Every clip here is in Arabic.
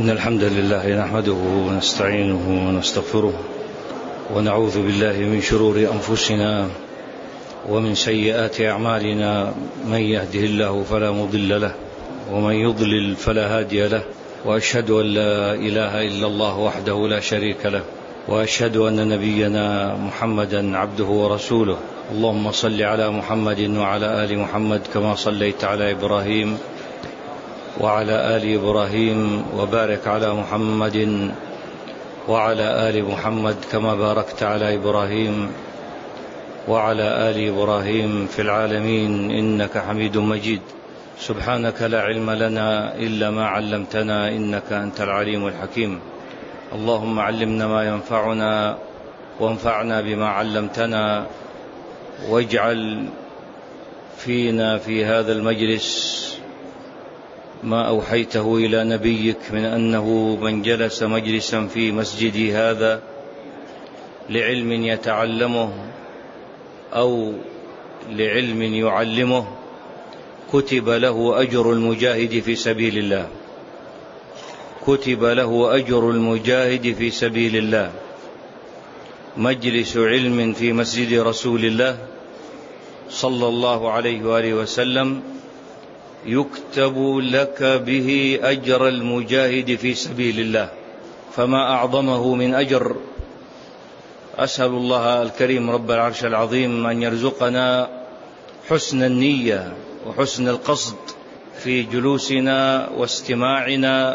إن الحمد لله نحمده ونستعينه ونستغفره ونعوذ بالله من شرور أنفسنا ومن سيئات أعمالنا. من يهده الله فلا مضل له ومن يضلل فلا هادي له، وأشهد أن لا إله إلا الله وحده لا شريك له، وأشهد أن نبينا محمدا عبده ورسوله. اللهم صل على محمد وعلى آل محمد كما صليت على إبراهيم وعلى آل إبراهيم، وبارك على محمد وعلى آل محمد كما باركت على إبراهيم وعلى آل إبراهيم في العالمين إنك حميد مجيد. سبحانك لا علم لنا إلا ما علمتنا إنك أنت العليم الحكيم. اللهم علمنا ما ينفعنا وانفعنا بما علمتنا، واجعل فينا في هذا المجلس ما أوحيته إلى نبيك من أنه من جلس مجلسا في مسجدي هذا لعلم يتعلمه أو لعلم يعلمه كتب له أجر المجاهد في سبيل الله، كتب له أجر المجاهد في سبيل الله. مجلس علم في مسجد رسول الله صلى الله عليه وآله وسلم يكتب لك به أجر المجاهد في سبيل الله، فما أعظمه من أجر. أسأل الله الكريم رب العرش العظيم أن يرزقنا حسن النية وحسن القصد في جلوسنا واستماعنا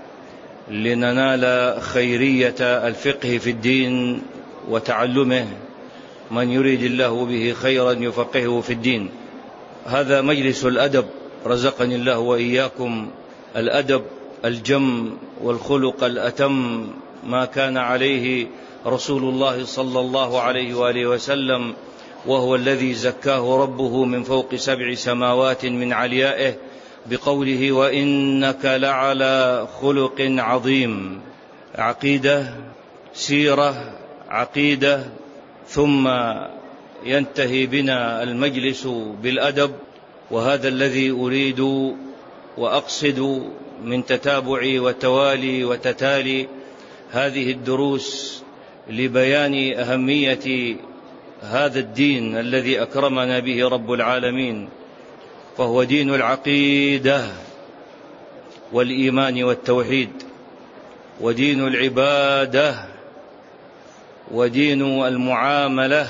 لننال خيرية الفقه في الدين وتعلمه. من يريد الله به خيرا يفقهه في الدين. هذا مجلس الأدب، رزقني الله وإياكم الأدب الجم والخلق الأتم، ما كان عليه رسول الله صلى الله عليه وآله وسلم، وهو الذي زكاه ربه من فوق 7 سماوات من عليائه بقوله وإنك لعلى خلق عظيم. عقيدة، سيرة، عقيدة، ثم ينتهي بنا المجلس بالأدب. وهذا الذي أريد وأقصد من تتابع وتوالي وتتالي هذه الدروس لبيان أهمية هذا الدين الذي أكرمنا به رب العالمين، فهو دين العقيدة والإيمان والتوحيد، ودين العبادة، ودين المعاملة،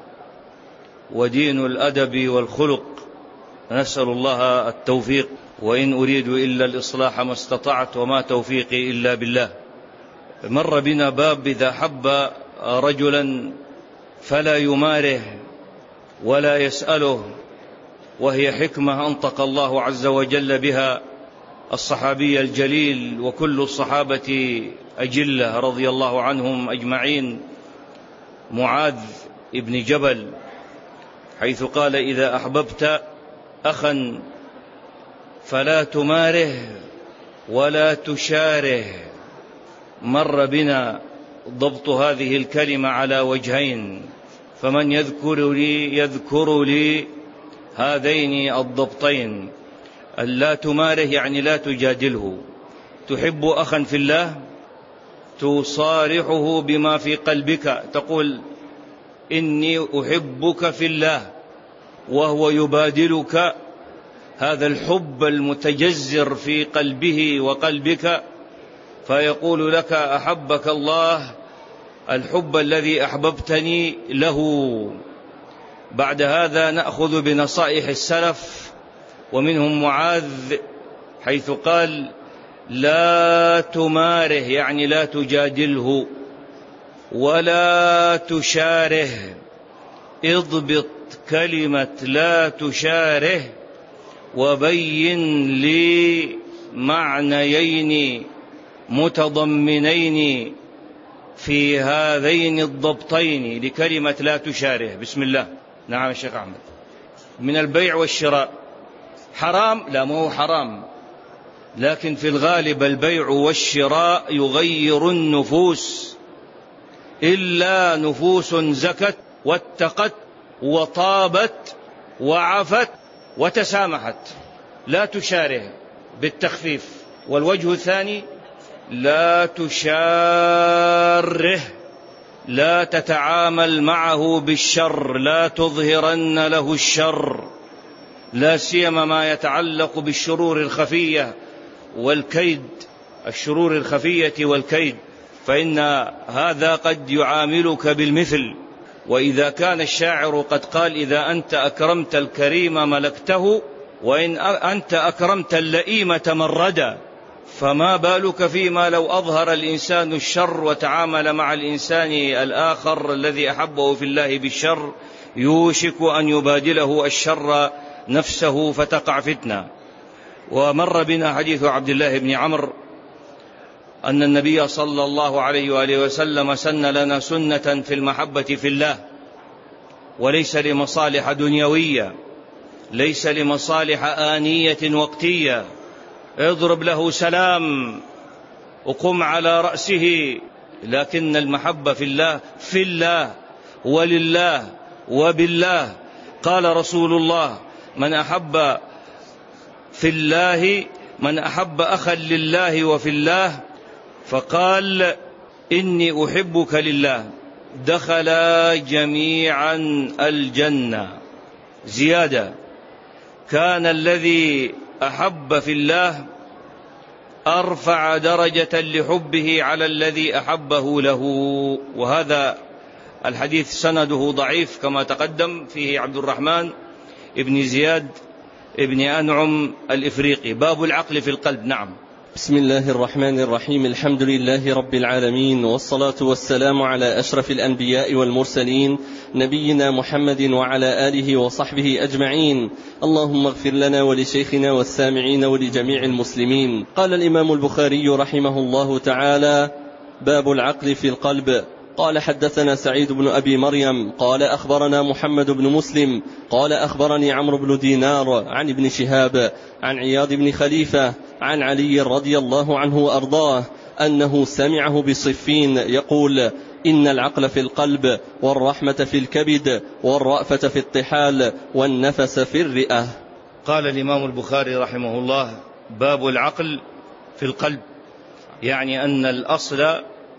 ودين الأدب والخلق. نسأل الله التوفيق، وإن أريد إلا الإصلاح ما استطعت وما توفيقي إلا بالله. مر بنا باب إذا حب رجلا فلا يماره ولا يسأله، وهي حكمة أنطق الله عز وجل بها الصحابي الجليل وكل الصحابة أجلة رضي الله عنهم أجمعين، معاذ ابن جبل، حيث قال إذا أحببت أخا فلا تماره ولا تشاره. مر بنا ضبط هذه الكلمة على وجهين، فمن يذكر لي هذين الضبطين. ألا تماره يعني لا تجادله. تحب أخا في الله تصارحه بما في قلبك، تقول إني أحبك في الله، وهو يبادلك هذا الحب المتجذر في قلبه وقلبك، فيقول لك أحبك الله الحب الذي أحببتني له. بعد هذا نأخذ بنصائح السلف، ومنهم معاذ حيث قال لا تماره يعني لا تجادله ولا تشاره. اضبط كلمة لا تشاره وبين لي معنيين متضمنين في هذين الضبطين لكلمة لا تشاره. بسم الله. نعم يا شيخ أحمد. من البيع والشراء حرام؟ لا، ما هو حرام، لكن في الغالب البيع والشراء يغير النفوس، إلا نفوس زكت واتقت وطابت وعفت وتسامحت. لا تشاره بالتخفيف. والوجه الثاني لا تشاره، لا تتعامل معه بالشر، لا تظهرن له الشر، لا سيما ما يتعلق بالشرور الخفية والكيد، الشرور الخفية والكيد، فإن هذا قد يعاملك بالمثل. وإذا كان الشاعر قد قال: إذا أنت أكرمت الكريم ملكته، وإن أنت أكرمت اللئيم تمردا، فما بالك فيما لو أظهر الإنسان الشر وتعامل مع الإنسان الآخر الذي أحبه في الله بالشر، يوشك أن يبادله الشر نفسه فتقع فتنة. ومر بنا حديث عبد الله بن عمرو أن النبي صلى الله عليه وآله وسلم سن لنا سنة في المحبة في الله، وليس لمصالح دنيوية، ليس لمصالح آنية وقتية. اضرب له سلام وقم على رأسه، لكن المحبة في الله، في الله ولله وبالله. قال رسول الله: من أحب في الله، من أحب أخا لله وفي الله، فقال: إني أحبك لله، دخلا جميعا الجنة. زيادة: كان الذي أحب في الله أرفع درجة لحبه على الذي أحبه له. وهذا الحديث سنده ضعيف كما تقدم، فيه عبد الرحمن ابن زياد ابن أنعم الإفريقي. باب العقل في القلب. نعم. بسم الله الرحمن الرحيم. الحمد لله رب العالمين، والصلاة والسلام على أشرف الأنبياء والمرسلين، نبينا محمد وعلى آله وصحبه أجمعين. اللهم اغفر لنا ولشيخنا والسامعين ولجميع المسلمين. قال الإمام البخاري رحمه الله تعالى: باب العقل في القلب. قال: حدثنا سعيد بن أبي مريم قال أخبرنا محمد بن مسلم قال أخبرني عمرو بن دينار عن ابن شهاب عن عياض بن خليفة عن علي رضي الله عنه وأرضاه أنه سمعه بصفين يقول: إن العقل في القلب، والرحمة في الكبد، والرأفة في الطحال، والنفس في الرئة. قال الإمام البخاري رحمه الله: باب العقل في القلب، يعني أن الأصل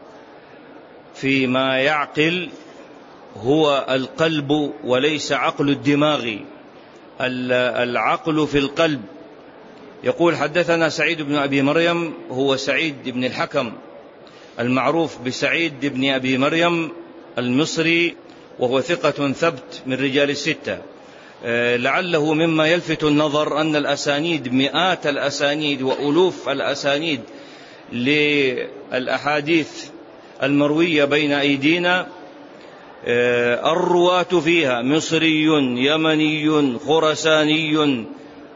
فيما يعقل هو القلب وليس عقل الدماغ. العقل في القلب. يقول: حدثنا سعيد بن أبي مريم، هو سعيد بن الحكم المعروف بسعيد بن أبي مريم المصري، وهو ثقة ثبت من رجال الستة. لعله مما يلفت النظر أن الأسانيد، مئات الأسانيد وألوف الأسانيد للأحاديث المروية بين أيدينا، الرواة فيها مصري يمني خرساني،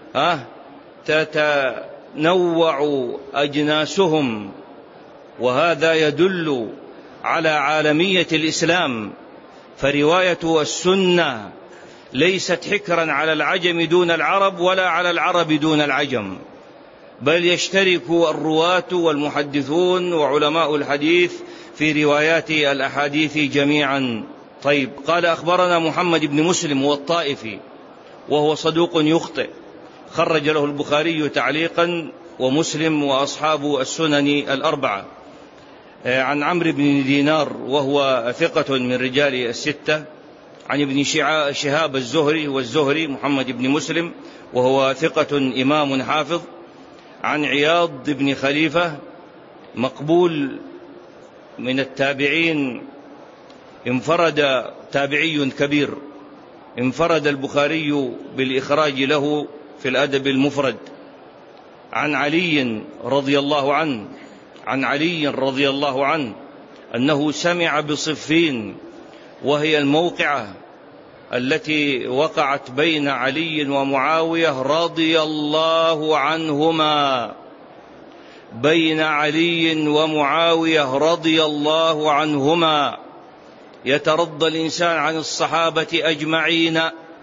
تتنوع أجناسهم، وهذا يدل على عالمية الإسلام. فرواية السنة ليست حكرا على العجم دون العرب ولا على العرب دون العجم، بل يشترك الرواة والمحدثون وعلماء الحديث في روايات الأحاديث جميعا. طيب. قال: أخبرنا محمد بن مسلم والطائفي، وهو صدوق يخطئ، خرج له البخاري تعليقا ومسلم وأصحاب السنن الأربعة. عن عمرو بن دينار، وهو ثقة من رجال الستة. عن ابن شهاب الزهري، والزهري محمد بن مسلم، وهو ثقة إمام حافظ. عن عياض بن خليفة، مقبول من التابعين، انفرد تابعي كبير، انفرد البخاري بالإخراج له في الأدب المفرد. عن علي رضي الله عنه، عن علي رضي الله عنه أنه سمع بصفين، وهي الموقعة التي وقعت بين علي ومعاوية رضي الله عنهما، بين علي ومعاوية رضي الله عنهما. يترضى الإنسان عن الصحابة أجمعين،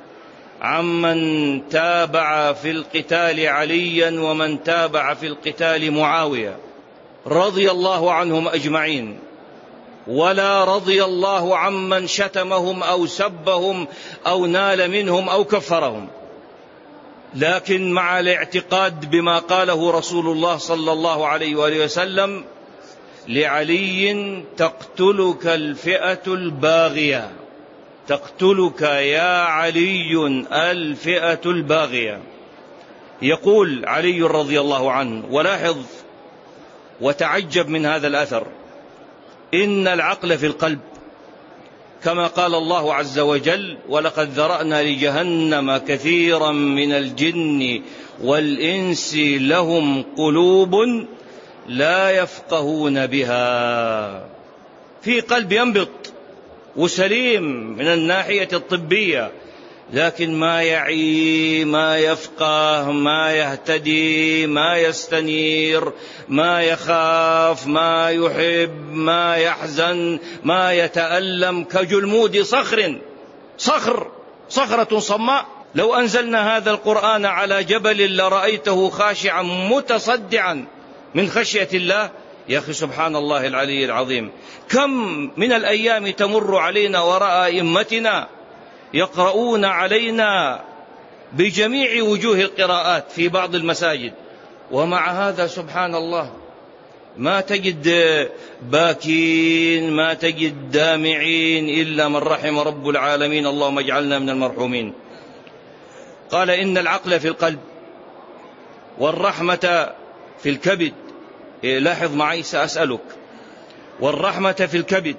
عمن تابع في القتال عليا ومن تابع في القتال معاوية، رضي الله عنهم أجمعين، ولا رضي الله عمن شتمهم أو سبهم أو نال منهم أو كفرهم. لكن مع الاعتقاد بما قاله رسول الله صلى الله عليه وآله وسلم لعلي: تقتلك الفئة الباغية، تقتلك يا علي الفئة الباغية. يقول علي رضي الله عنه، ولاحظ وتعجب من هذا الأثر: إن العقل في القلب، كما قال الله عز وجل: ولقد ذرأنا لجهنم كثيرا من الجن والإنس لهم قلوب لا يفقهون بها. في قلب ينبض وسليم من الناحية الطبية، لكن ما يعي، ما يفقه، ما يهتدي، ما يستنير، ما يخاف، ما يحب، ما يحزن، ما يتألم، كجلمود صخرة صماء. لو أنزلنا هذا القرآن على جبل لرأيته خاشعا متصدعا من خشية الله. يا أخي سبحان الله العلي العظيم، كم من الأيام تمر علينا وراء أئمتنا يقرؤون علينا بجميع وجوه القراءات في بعض المساجد، ومع هذا سبحان الله ما تجد باكين، ما تجد دامعين، إلا من رحم رب العالمين، اللهم اجعلنا من المرحومين. قال: إن العقل في القلب، والرحمة في الكبد. لاحظ معي سأسألك: والرحمة في الكبد،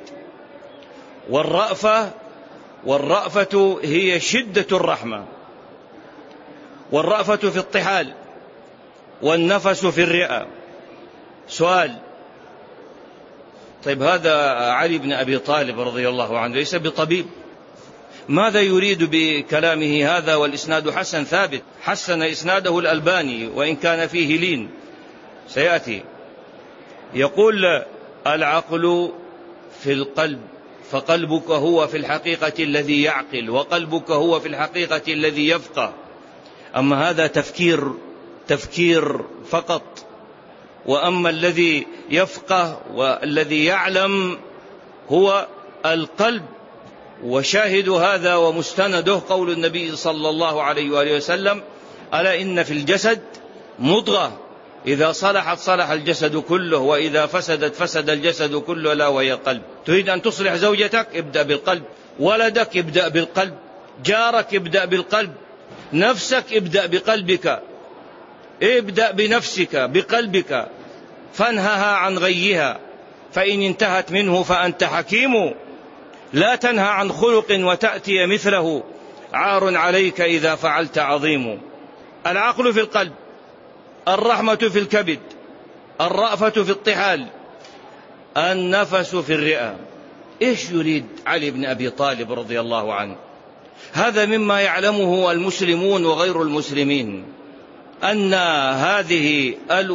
والرأفة هي شدة الرحمة، والرأفة في الطحال، والنفس في الرئة. سؤال: طيب هذا علي بن أبي طالب رضي الله عنه ليس بطبيب، ماذا يريد بكلامه هذا والإسناد حسن ثابت؟ حسن إسناده الألباني وإن كان فيه لين، سيأتي. يقول: العقل في القلب، فقلبك هو في الحقيقة الذي يعقل، وقلبك هو في الحقيقة الذي يفقه. أما هذا تفكير فقط، وأما الذي يفقه والذي يعلم هو القلب. وشاهد هذا ومستنده قول النبي صلى الله عليه وآله وسلم: ألا إن في الجسد مضغة إذا صلحت صلح الجسد كله، وإذا فسدت فسد الجسد كله، لا وهي القلب. تريد أن تصلح زوجتك؟ ابدأ بالقلب. ولدك؟ ابدأ بالقلب. جارك؟ ابدأ بالقلب. نفسك؟ ابدأ بقلبك. ابدأ بنفسك بقلبك فانهها عن غيها، فإن انتهت منه فأنت حكيم. لا تنهى عن خلق وتأتي مثله، عار عليك إذا فعلت عظيم. العقل في القلب، الرحمة في الكبد، الرأفة في الطحال، النفس في الرئة. إيش يريد علي بن أبي طالب رضي الله عنه؟ هذا مما يعلمه المسلمون وغير المسلمين، أن هذه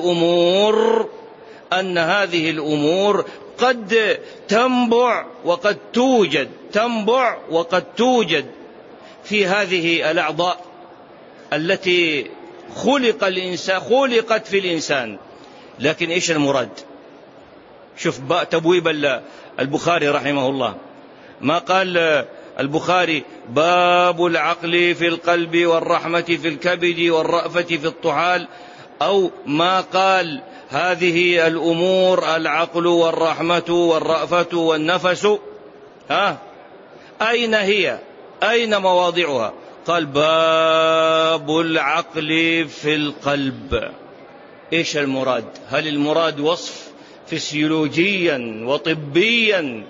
الأمور قد تنبع وقد توجد في هذه الأعضاء التي خلقت في الإنسان. لكن إيش المراد؟ شوف تبويب البخاري رحمه الله، ما قال البخاري: باب العقل في القلب، والرحمة في الكبد، والرأفة في الطحال، أو ما قال هذه الأمور العقل والرحمة والرأفة والنفس، أين هي؟ أين مواضعها؟ قال: باب العقل في القلب. إيش المراد؟ هل المراد وصف فسيولوجيا وطبيا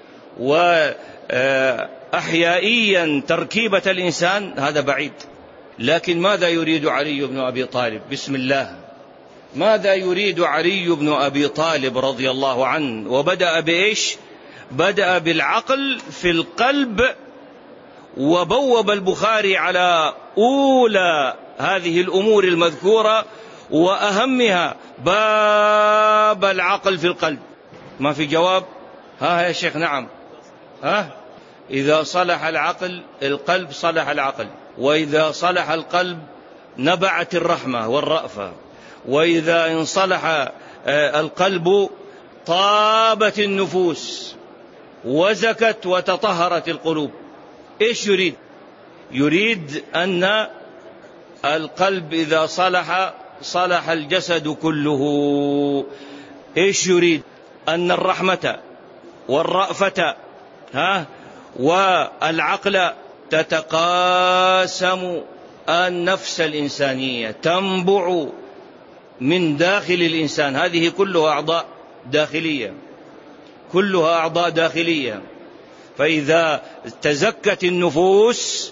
وأحيائيا تركيبة الإنسان؟ هذا بعيد. لكن ماذا يريد علي بن أبي طالب؟ بسم الله، ماذا يريد علي بن أبي طالب رضي الله عنه؟ وبدأ بإيش؟ بدأ بالعقل في القلب، وبوب البخاري على أولى هذه الأمور المذكورة وأهمها باب العقل في القلب. ما في جواب؟ يا شيخ نعم. إذا صلح القلب صلح العقل، وإذا صلح القلب نبعت الرحمة والرأفة، وإذا انصلح القلب طابت النفوس وزكت وتطهرت القلوب. إيش يريد؟ يريد أن القلب إذا صلح صلح الجسد كله. إيش يريد؟ أن الرحمة والرأفة والعقل تتقاسم النفس الإنسانية، تنبع من داخل الإنسان. هذه كلها أعضاء داخلية، كلها أعضاء داخلية. فإذا تزكت النفوس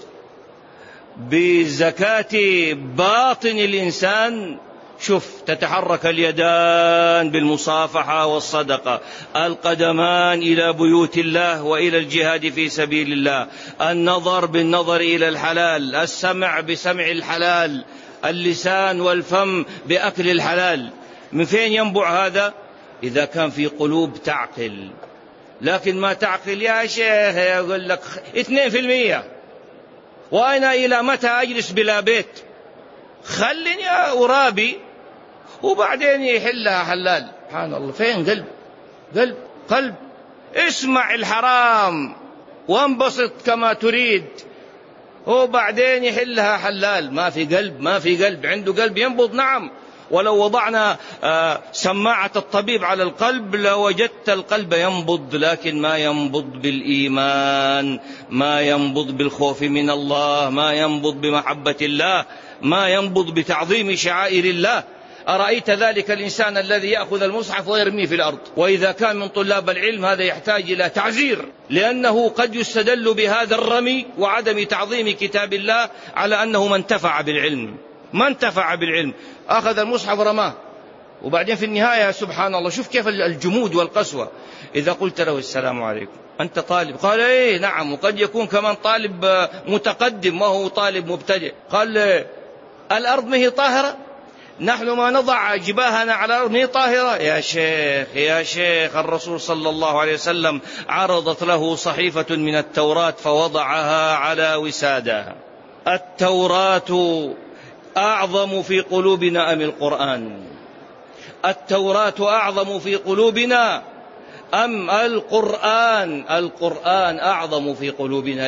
بزكاة باطن الإنسان، شوف، تتحرك اليدان بالمصافحة والصدقة، القدمان إلى بيوت الله وإلى الجهاد في سبيل الله، النظر بالنظر إلى الحلال، السمع بسمع الحلال، اللسان والفم بأكل الحلال. من فين ينبع هذا؟ إذا كان في قلوب تعقل. لكن ما تعقل يا شيخ، يقول لك 2%، وأنا إلى متى أجلس بلا بيت؟ خلني أرابي وبعدين يحلها حلال. سبحان الله، فين قلب؟ اسمع الحرام وانبسط كما تريد، وبعدين يحلها حلال. ما في قلب. عنده قلب ينبض، نعم، ولو وضعنا سماعة الطبيب على القلب لوجدت القلب ينبض، لكن ما ينبض بالإيمان، ما ينبض بالخوف من الله، ما ينبض بمحبة الله، ما ينبض بتعظيم شعائر الله. أرأيت ذلك الإنسان الذي يأخذ المصحف ويرميه في الأرض؟ وإذا كان من طلاب العلم هذا يحتاج إلى تعزير، لأنه قد يستدل بهذا الرمي وعدم تعظيم كتاب الله على أنه ما انتفع بالعلم، أخذ المصحف رماه، وبعدين في النهاية سبحان الله، شوف كيف الجمود والقسوة. إذا قلت له السلام عليكم، أنت طالب؟ قال إيه نعم، وقد يكون كمان طالب متقدم وهو طالب مبتدئ. قال الأرض ما هي طاهرة؟ نحن ما نضع جباهنا على الأرض ما هي طاهرة؟ يا شيخ الرسول صلى الله عليه وسلم عرضت له صحيفة من التوراة فوضعها على وسادها. التوراة أعظم في قلوبنا أم القرآن؟ التوراة أعظم في قلوبنا أم القرآن؟ القرآن أعظم في قلوبنا.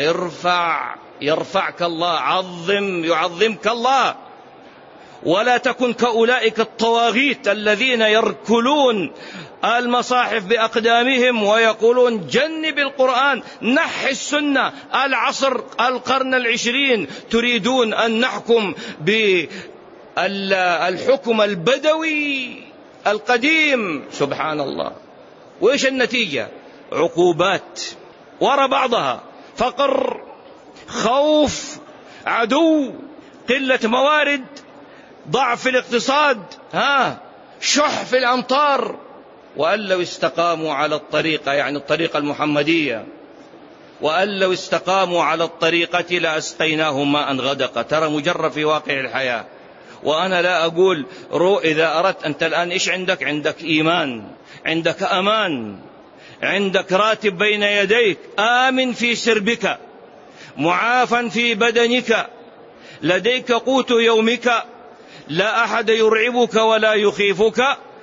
يرفعك الله، يعظمك الله. ولا تكن كأولئك الطواغيت الذين يركلون المصاحف بأقدامهم ويقولون جنب القرآن، نحي السنة، العصر القرن 20 تريدون أن نحكم بالحكم البدوي القديم. سبحان الله. وإيش النتيجة؟ عقوبات وراء بعضها، فقر، خوف، عدو، قلة موارد، ضعف في الاقتصاد، شح في الأمطار. وأن لو استقاموا على الطريقة، يعني الطريقة المحمدية، وأن لو استقاموا على الطريقة لأسقيناهم ماء غدقا. ترى مجرد في واقع الحياة. وأنا لا أقول إذا أردت أنت الآن إيش عندك إيمان، عندك أمان، عندك راتب بين يديك، آمن في سربك، معافى في بدنك، لديك قوت يومك، لا أحد يرعبك ولا يخيفك.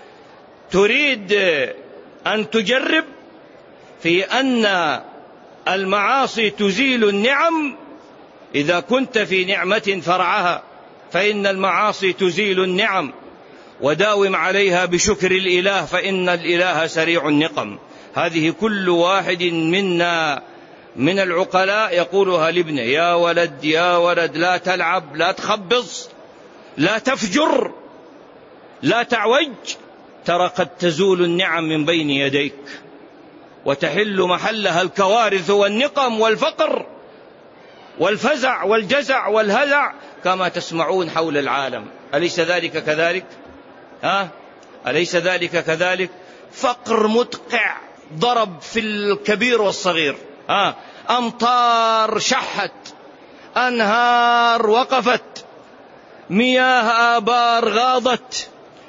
تريد أن تجرب في أن المعاصي تزيل النعم؟ إذا كنت في نعمة فرعها، فإن المعاصي تزيل النعم، وداوم عليها بشكر الإله، فإن الإله سريع النقم. هذه كل واحد منا من العقلاء يقولها لابنه: يا ولد لا تلعب، لا تخبص، لا تفجر، لا تعوج، ترى قد تزول النعم من بين يديك وتحل محلها الكوارث والنقم والفقر والفزع والجزع والهلع كما تسمعون حول العالم. أليس ذلك كذلك؟ أليس ذلك كذلك؟ فقر مدقع ضرب في الكبير والصغير، أمطار شحت، أنهار وقفت، مياه آبار غاضت،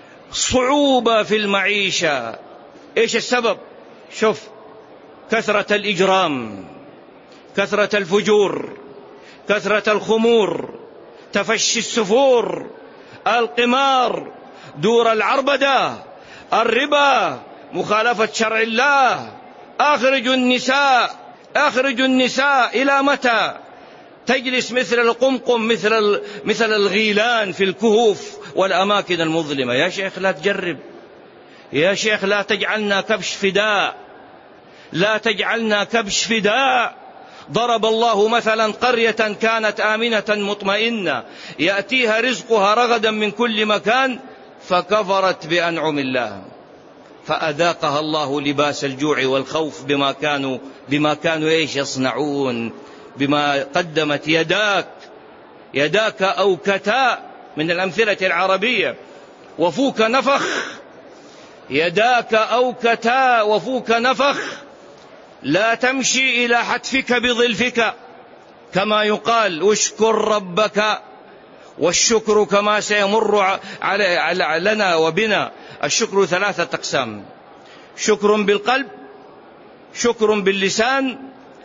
صعوبة في المعيشة. إيش السبب؟ شوف، كثرة الإجرام، كثرة الفجور، كثرة الخمور، تفشي السفور، القمار، دور العربدة، الربا، مخالفة شرع الله. أخرجوا النساء إلى متى؟ تجلس مثل القمقم، مثل الغيلان في الكهوف والأماكن المظلمة. يا شيخ لا تجرب، يا شيخ لا تجعلنا كبش فداء، لا تجعلنا كبش فداء. ضرب الله مثلا قرية كانت آمنة مطمئنة يأتيها رزقها رغدا من كل مكان فكفرت بأنعم الله فأذاقها الله لباس الجوع والخوف بما كانوا يصنعون، بما قدمت يداك أوكتا من الأمثلة العربية. وفوك نفخ، يداك أوكتا وفوك نفخ، لا تمشي إلى حتفك بظلفك كما يقال. اشكر ربك، والشكر كما سيمر لنا وبنا الشكر 3 أقسام: شكر بالقلب، شكر باللسان،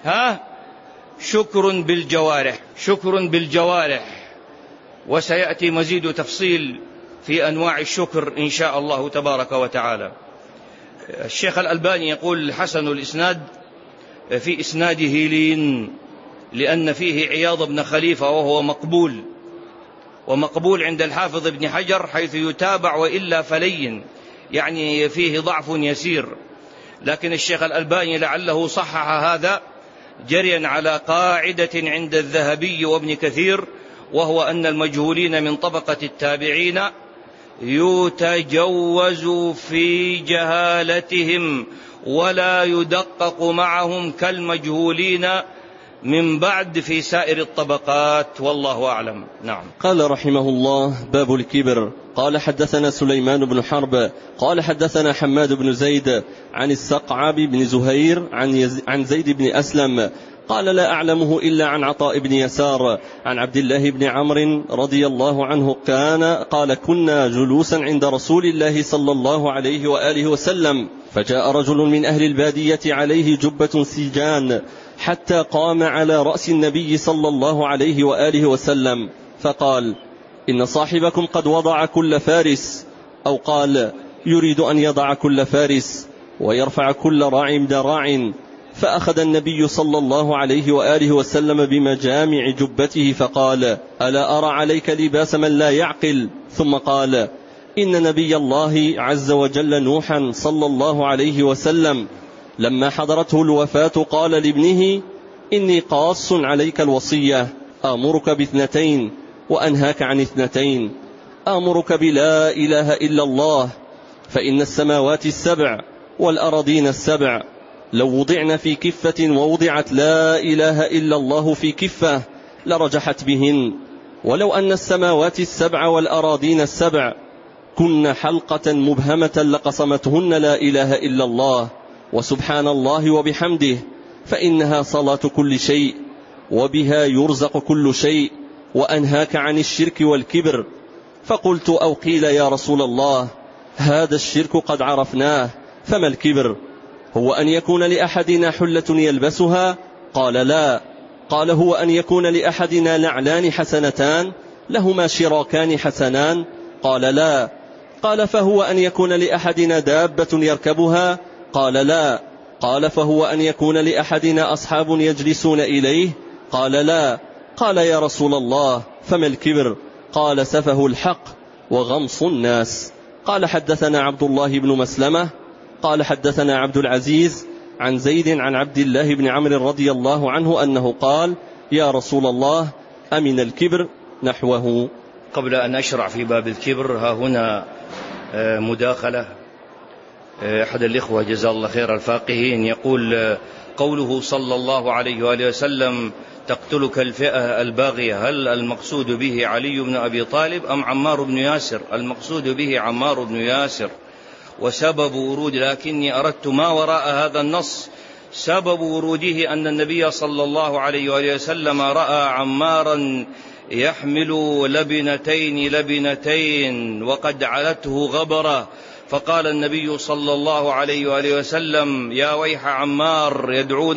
شكر بالجوارح. شكر بالجوارح، وسيأتي مزيد تفصيل في أنواع الشكر إن شاء الله تبارك وتعالى. الشيخ الألباني يقول حسن الإسناد، في إسناده لين، لأن فيه عياض بن خليفة وهو مقبول، ومقبول عند الحافظ ابن حجر حيث يتابع وإلا فلين، يعني فيه ضعف يسير. لكن الشيخ الألباني لعله صحح هذا جريا على قاعدة عند الذهبي وابن كثير، وهو أن المجهولين من طبقة التابعين يتجوز في جهالتهم ولا يدقق معهم كالمجهولين من بعد في سائر الطبقات، والله أعلم. نعم. قال رحمه الله: باب الكبر. قال حدثنا سليمان بن حرب قال حدثنا حماد بن زيد عن السقعب بن زهير عن زيد بن أسلم قال لا أعلمه إلا عن عطاء بن يسار عن عبد الله بن عمرو رضي الله عنه قال كنا جلوسا عند رسول الله صلى الله عليه وآله وسلم، فجاء رجل من أهل البادية عليه جبة سجان حتى قام على رأس النبي صلى الله عليه وآله وسلم، فقال: إن صاحبكم قد وضع كل فارس، أو قال: يريد أن يضع كل فارس ويرفع كل راع ذراع. فأخذ النبي صلى الله عليه وآله وسلم بمجامع جبته فقال: ألا أرى عليك لباس من لا يعقل؟ ثم قال: إن نبي الله عز وجل نوحا صلى الله عليه وسلم لما حضرته الوفاة قال لابنه: إني قاص عليك الوصية، آمرك ب2 وأنهاك عن 2. آمرك بلا إله إلا الله، فإن السماوات 7 والأراضين 7 لو وضعن في كفة ووضعت لا إله إلا الله في كفة لرجحت بهن، ولو أن السماوات 7 والأراضين 7 كن حلقة مبهمة لقصمتهن لا إله إلا الله، وسبحان الله وبحمده، فإنها صلاة كل شيء وبها يرزق كل شيء، وأنهاك عن الشرك والكبر. فقلت: أو قيل يا رسول الله هذا الشرك قد عرفناه، فما الكبر؟ هو أن يكون لأحدنا حلة يلبسها؟ قال: لا. قال: هو أن يكون لأحدنا نعلان حسنتان لهما شراكان حسنان؟ قال: لا. قال: فهو أن يكون لأحدنا دابة يركبها؟ قال: لا. قال: فهو أن يكون لأحدنا أصحاب يجلسون إليه؟ قال: لا. قال: يا رسول الله فما الكبر؟ قال: سفه الحق وغمص الناس. قال: حدثنا عبد الله بن مسلمة قال حدثنا عبد العزيز عن زيد عن عبد الله بن عمرو رضي الله عنه أنه قال: يا رسول الله أمن الكبر نحوه. قبل أن أشرع في باب الكبر ها هنا مداخلة. أحد الإخوة جزاه الله خير الفاقهين يقول: قوله صلى الله عليه وآله وسلم تقتلك الفئة الباغية، هل المقصود به علي بن أبي طالب أم عمار بن ياسر؟ المقصود به عمار بن ياسر. وسبب ورود، لكني أردت ما وراء هذا النص، سبب وروده أن النبي صلى الله عليه وآله وسلم رأى عمارا يحمل لبنتين وقد علته غبرة، فقال النبي صلى الله عليه وآله وسلم: يا ويح عمار،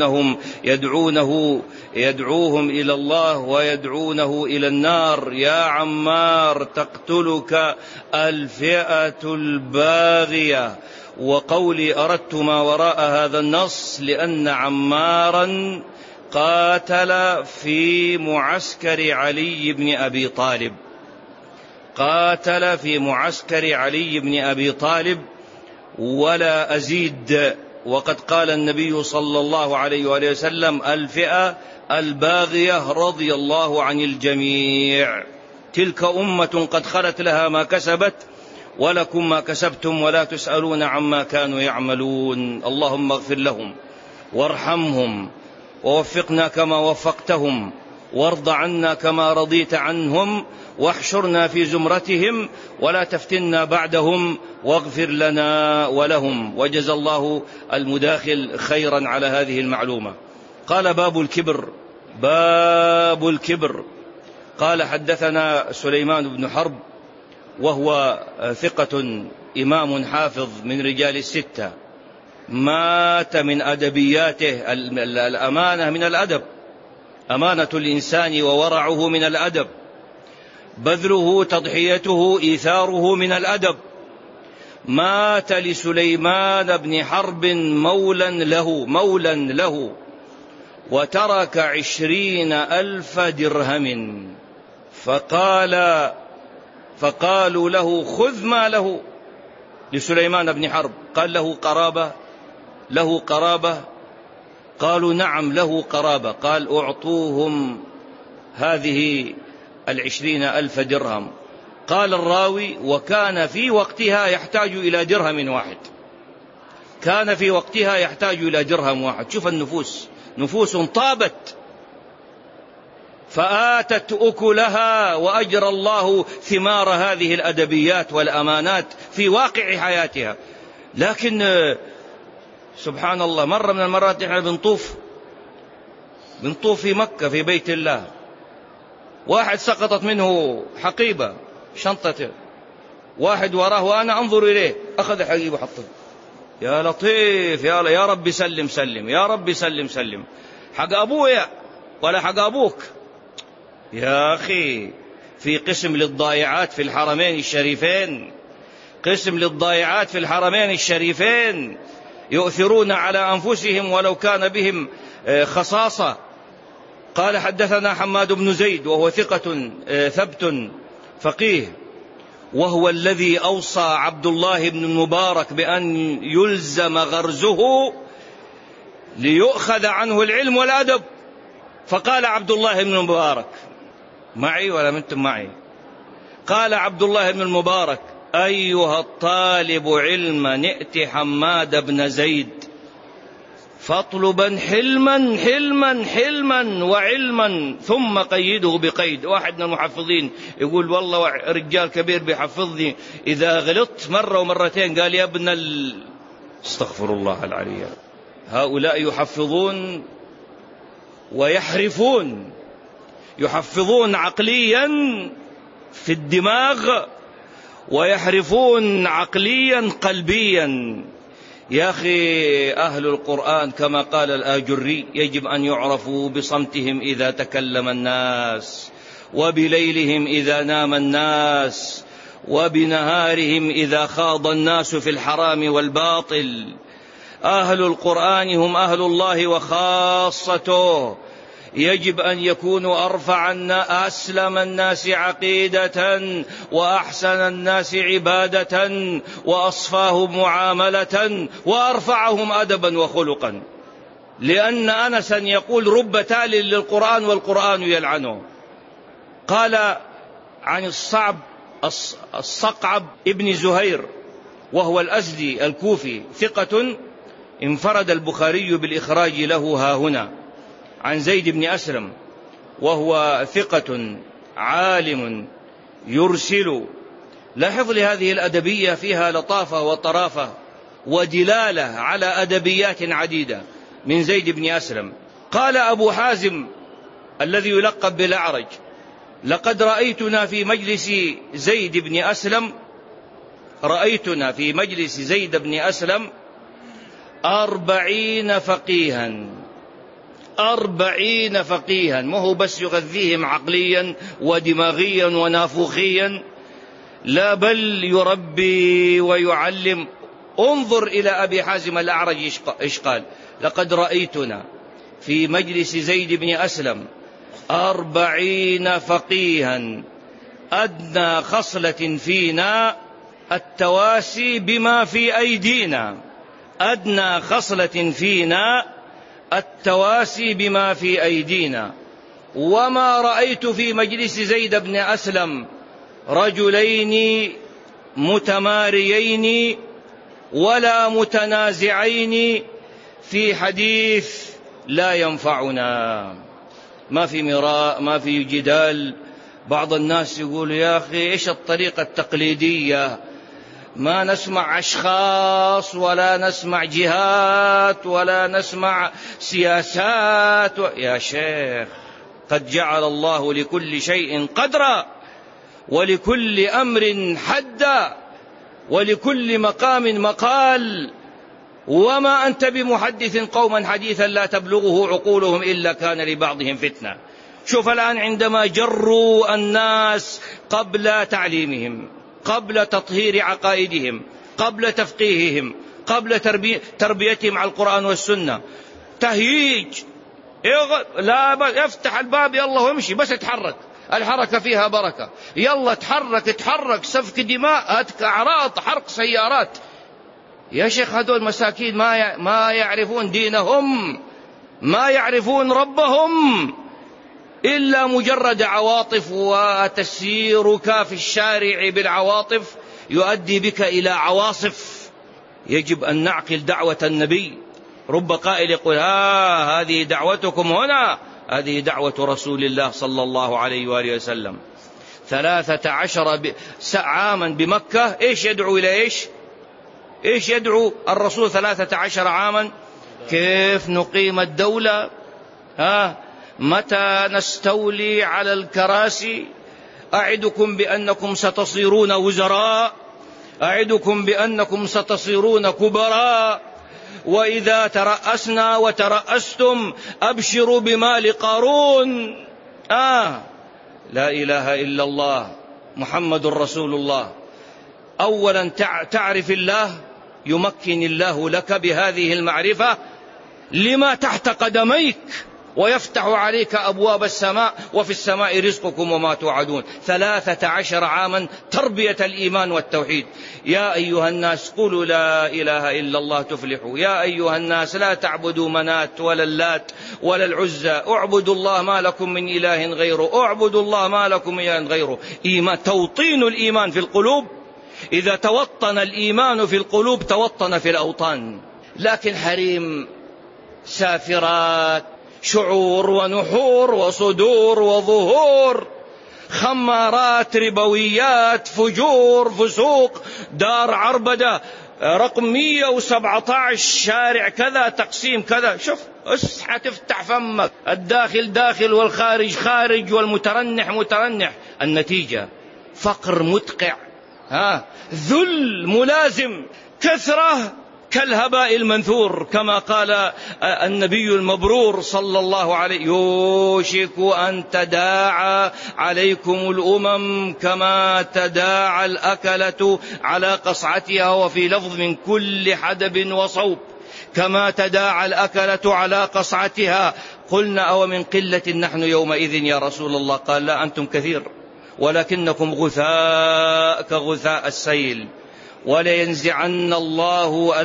يدعوهم إلى الله ويدعونه إلى النار. يا عمار تقتلك الفئة الباغية. وقولي أردت ما وراء هذا النص لأن عمارا قاتل في معسكر علي بن أبي طالب، قاتل في معسكر علي بن أبي طالب ولا أزيد. وقد قال النبي صلى الله عليه وآله وسلم: الفئة الباغية رضي الله عن الجميع. تلك أمة قد خلت لها ما كسبت ولكم ما كسبتم ولا تسألون عما كانوا يعملون. اللهم اغفر لهم وارحمهم ووفقنا كما وفقتهم، وارض عنا كما رضيت عنهم، واحشرنا في زمرتهم ولا تفتنا بعدهم، واغفر لنا ولهم. وجزى الله المداخل خيرا على هذه المعلومة. قال: باب الكبر. باب الكبر. قال: حدثنا سليمان بن حرب وهو ثقة إمام حافظ من رجال الستة، مات من أدبياته الأمانة من الأدب، أمانة الإنسان وورعه من الأدب، بذله تضحيته إيثاره من الأدب. مات لسليمان بن حرب مولا له وترك 20,000 درهم، فقالوا له: خذ ما له. لسليمان بن حرب قال: له قرابة؟ قالوا: نعم له قرابة. قال: أعطوهم هذه 20,000 درهم. قال الراوي: وكان في وقتها يحتاج إلى درهم واحد، كان في وقتها يحتاج إلى درهم واحد. شوف النفوس، نفوس طابت فآتت أكلها، وأجرى الله ثمار هذه الأدبيات والأمانات في واقع حياتها. لكن سبحان الله، مرة من المرات نحن بنطوف في مكة في بيت الله، واحد سقطت منه حقيبة، شنطته، واحد وراه وأنا أنظر إليه، أخذ حقيبة حطه. يا لطيف، يا رب سلم سلم، يا رب سلم سلم. حق أبويا ولا حق أبوك؟ يا أخي، في قسم للضائعات في الحرمين الشريفين، قسم للضائعات في الحرمين الشريفين، يؤثرون على أنفسهم ولو كان بهم خصاصة. قال: حدثنا حماد بن زيد وهو ثقة ثبت فقيه، وهو الذي أوصى عبد الله بن المبارك بأن يلزم غرزه ليؤخذ عنه العلم والأدب. فقال عبد الله بن المبارك: معي ولا منتم معي؟ قال عبد الله بن المبارك: أيها الطالب علما ائت حماد بن زيد فاطلبا حلما حلما حلما وعلما ثم قيده بقيد. واحد من المحفظين يقول: والله رجال كبير بيحفظني، إذا غلطت مرة ومرتين قال: يا ابن استغفر الله العلي. هؤلاء يحفظون ويحرفون، يحفظون عقليا في الدماغ ويحرفون عقليا قلبيا. يا أخي، أهل القرآن كما قال الآجري يجب أن يعرفوا بصمتهم إذا تكلم الناس، وبليلهم إذا نام الناس، وبنهارهم إذا خاض الناس في الحرام والباطل. أهل القرآن هم أهل الله وخاصته، يجب أن يكونوا أسلم الناس عقيدة، وأحسن الناس عبادة، وأصفاهم معاملة، وأرفعهم أدبا وخلقا. لأن أنسا يقول: رب تال للقرآن والقرآن يلعنه. قال عن الصقعب ابن زهير وهو الأزدي الكوفي ثقة، انفرد البخاري بالإخراج له هاهنا، عن زيد بن أسلم وهو ثقة عالم يرسل. لاحظ لهذه الأدبية فيها لطافة وطرافة ودلالة على أدبيات عديدة من زيد بن أسلم. قال أبو حازم الذي يلقب بالأعرج: لقد رأيتنا في مجلس زيد بن أسلم، رأيتنا في مجلس زيد بن أسلم 40 فقيها، 40 فقيها، ما هو بس يغذيهم عقليا ودماغيا ونافوخيا، لا بل يربي ويعلم. انظر إلى أبي حازم الأعرج إيش قال: لقد رأيتنا في مجلس زيد بن أسلم 40 فقيها أدنى خصلة فينا التواسي بما في أيدينا، أدنى خصلة فينا التواسي بما في أيدينا. وما رأيت في مجلس زيد بن أسلم رجلين متماريين ولا متنازعين في حديث لا ينفعنا، ما في مراء، ما في جدال. بعض الناس يقول يا أخي إيش الطريقة التقليدية، ما نسمع أشخاص ولا نسمع جهات ولا نسمع سياسات. يا شيخ، قد جعل الله لكل شيء قدرا، ولكل أمر حدا، ولكل مقام مقال. وما أنت بمحدث قوما حديثا لا تبلغه عقولهم إلا كان لبعضهم فتنة. شوف الآن عندما جروا الناس قبل تعليمهم، قبل تطهير عقائدهم، قبل تفقيههم، قبل تربيتهم على القرآن والسنة، تهييج، لا يفتح الباب يلا وامشي، بس اتحرك، الحركة فيها بركة، يلا اتحرك، سفك دماء، أعراض، حرق سيارات. يا شيخ هذول مساكين ما يعرفون دينهم، ما يعرفون ربهم، إلا مجرد عواطف، وتسيرك في الشارع بالعواطف يؤدي بك إلى عواصف. يجب أن نعقل دعوة النبي. رب قائل يقول هذه دعوتكم هنا، هذه دعوة رسول الله صلى الله عليه وآله وسلم. 13 عاما بمكة، إيش يدعو إلى إيش يدعو الرسول 13 عاما؟ كيف نقيم الدولة؟ متى نستولي على الكراسي؟ أعدكم بأنكم ستصيرون وزراء، أعدكم بأنكم ستصيرون كبراء، وإذا ترأسنا وترأستم أبشروا بمال قارون. لا إله إلا الله محمد رسول الله. أولا تعرف الله، يمكن الله لك بهذه المعرفة لما تحت قدميك، ويفتح عليك أبواب السماء، وفي السماء رزقكم وما توعدون. 13 عاما تربية الإيمان والتوحيد. يا أيها الناس قولوا لا إله إلا الله تفلحوا. يا أيها الناس لا تعبدوا منات ولا اللات ولا العزى، اعبدوا الله ما لكم من إله غيره، اعبدوا الله ما لكم من إله غيره. توطين الإيمان في القلوب. إذا توطن الإيمان في القلوب توطن في الأوطان. لكن حريم، سافرات، شعور ونحور وصدور وظهور، خمارات، ربويات، فجور، فسوق، دار عربدة، رقم 117، شارع كذا، تقسيم كذا. شوف اصحى تفتح فمك، الداخل داخل والخارج خارج والمترنح مترنح. النتيجة فقر مدقع، ذل ملازم، كثرة كالهباء المنثور، كما قال النبي المبرور صلى الله عليه: يوشك أن تداعى عليكم الأمم كما تداعى الأكلة على قصعتها، وفي لفظ من كل حدب وصوب، كما تداعى الأكلة على قصعتها. قلنا: أو من قلة نحن يومئذ يا رسول الله؟ قال: لا، أنتم كثير، ولكنكم غثاء كغثاء السيل. ولينزعن الله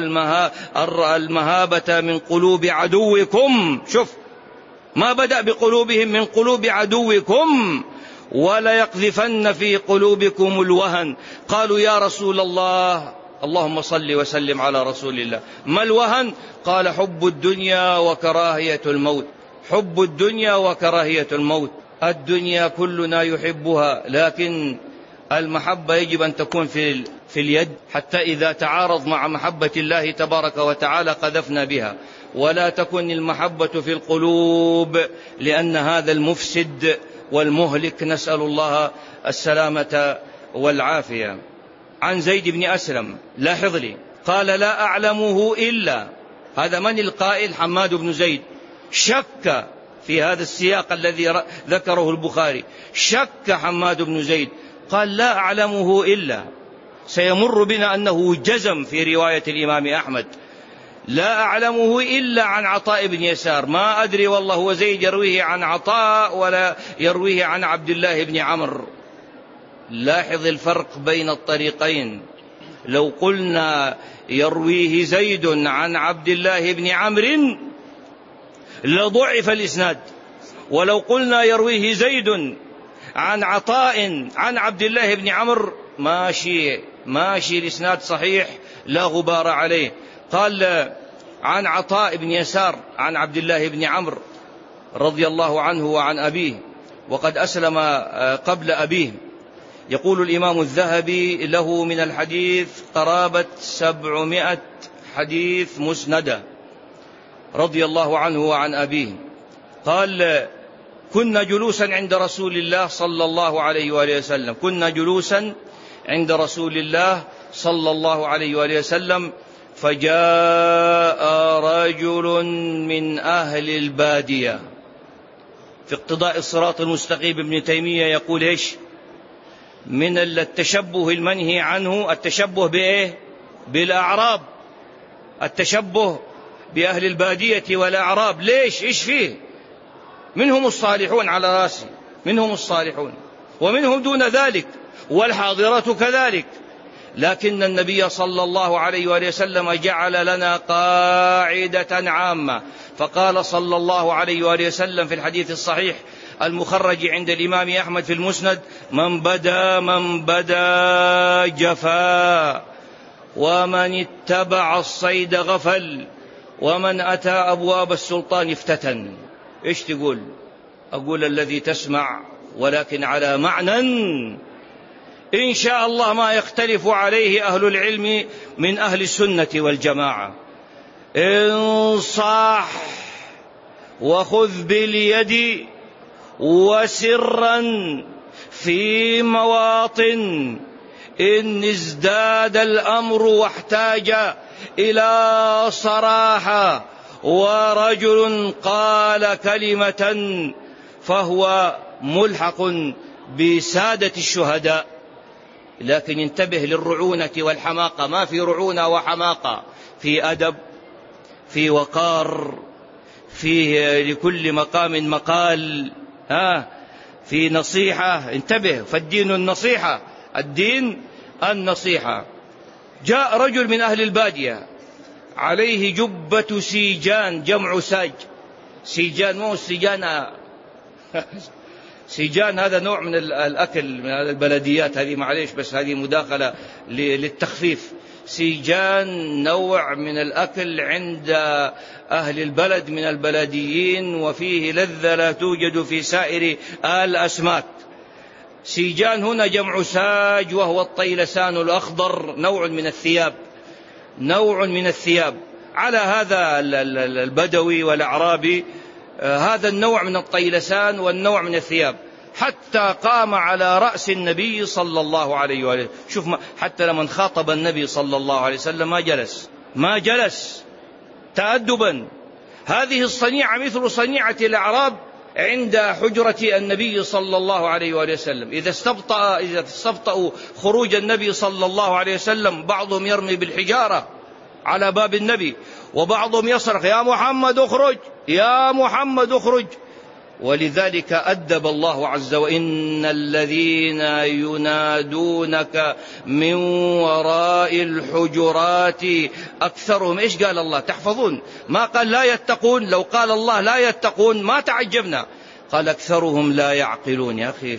المهابة من قلوب عدوكم. شوف، ما بدأ بقلوبهم، من قلوب عدوكم. وليقذفن في قلوبكم الوهن. قالوا: يا رسول الله، اللهم صل وسلم على رسول الله، ما الوهن؟ قال: حب الدنيا وكراهية الموت. حب الدنيا وكراهية الموت. الدنيا كلنا يحبها، لكن المحبة يجب أن تكون في اليد، حتى إذا تعارض مع محبة الله تبارك وتعالى قذفنا بها. ولا تكن المحبة في القلوب، لأن هذا المفسد والمهلك، نسأل الله السلامة والعافية. عن زيد بن أسلم، لاحظ لي، قال: لا أعلمه إلا. هذا من القائل؟ حماد بن زيد. شك في هذا السياق الذي ذكره البخاري، شك حماد بن زيد، قال: لا أعلمه إلا. سيمر بنا أنه جزم في رواية الإمام أحمد: لا أعلمه إلا عن عطاء بن يسار، ما أدري والله هو زيد يرويه عن عطاء ولا يرويه عن عبد الله بن عمرو. لاحظ الفرق بين الطريقين. لو قلنا يرويه زيد عن عبد الله بن عمرو لضعف الإسناد، ولو قلنا يرويه زيد عن عطاء عن عبد الله بن عمرو ماشي الإسناد صحيح لا غبار عليه. قال عن عطاء بن يسار عن عبد الله بن عمرو رضي الله عنه وعن أبيه، وقد أسلم قبل أبيه. يقول الإمام الذهبي له من الحديث قرابة 700 حديث مسندة رضي الله عنه وعن أبيه. قال كنا جلوسا عند رسول الله صلى الله عليه وآله وسلم، كنا جلوسا عند رسول الله صلى الله عليه وآله وسلم، فجاء رجل من أهل البادية. في اقتضاء الصراط المستقيم ابن تيمية يقول إيش؟ من التشبه المنهي عنه التشبه بإيه؟ بالأعراب، التشبه بأهل البادية والأعراب. ليش؟ إيش فيه؟ منهم الصالحون على راسي، منهم الصالحون ومنهم دون ذلك، والحاضرات كذلك. لكن النبي صلى الله عليه وآله وسلم جعل لنا قاعدة عامة، فقال صلى الله عليه وآله وسلم في الحديث الصحيح المخرج عند الإمام أحمد في المسند: من بدا جفا، ومن اتبع الصيد غفل، ومن أتى أبواب السلطان افتتن. إيش تقول؟ أقول الذي تسمع، ولكن على معنى إن شاء الله ما يختلف عليه أهل العلم من أهل السنة والجماعة. انصح وخذ باليد وسرا في مواطن، إن ازداد الأمر واحتاج إلى صراحة، ورجل قال كلمة فهو ملحق بسادة الشهداء. لكن انتبه للرعونة والحماقة، ما في رعونة وحماقة، في أدب، في وقار، في لكل مقام مقال، في نصيحة. انتبه، فالدين النصيحة، الدين النصيحة. جاء رجل من أهل البادية عليه جبة سيجان، جمع ساج. سيجان مو السيجان سيجان هذا نوع من الأكل من البلديات هذه، معليش بس هذه مداخلة للتخفيف. سيجان نوع من الأكل عند أهل البلد من البلديين، وفيه لذة لا توجد في سائر الأسماك. سيجان هنا جمع ساج، وهو الطيلسان الأخضر، نوع من الثياب، نوع من الثياب. على هذا البدوي والأعرابي هذا النوع من الطيلسان والنوع من الثياب، حتى قام على رأس النبي صلى الله عليه وآله. شوف، حتى لما خاطب النبي صلى الله عليه وسلم ما جلس تأدبا. هذه الصنيعة مثل صنيعة الأعراب عند حجرة النبي صلى الله عليه وآله وسلم. إذا استبطأوا خروج النبي صلى الله عليه وسلم، بعضهم يرمي بالحجارة على باب النبي، وبعضهم يصرخ: يا محمد اخرج، يا محمد اخرج. ولذلك أدب الله عز وجل: إن الذين ينادونك من وراء الحجرات أكثرهم. إيش قال الله؟ تحفظون، ما قال لا يتقون. لو قال الله لا يتقون ما تعجبنا، قال أكثرهم لا يعقلون. يا أخي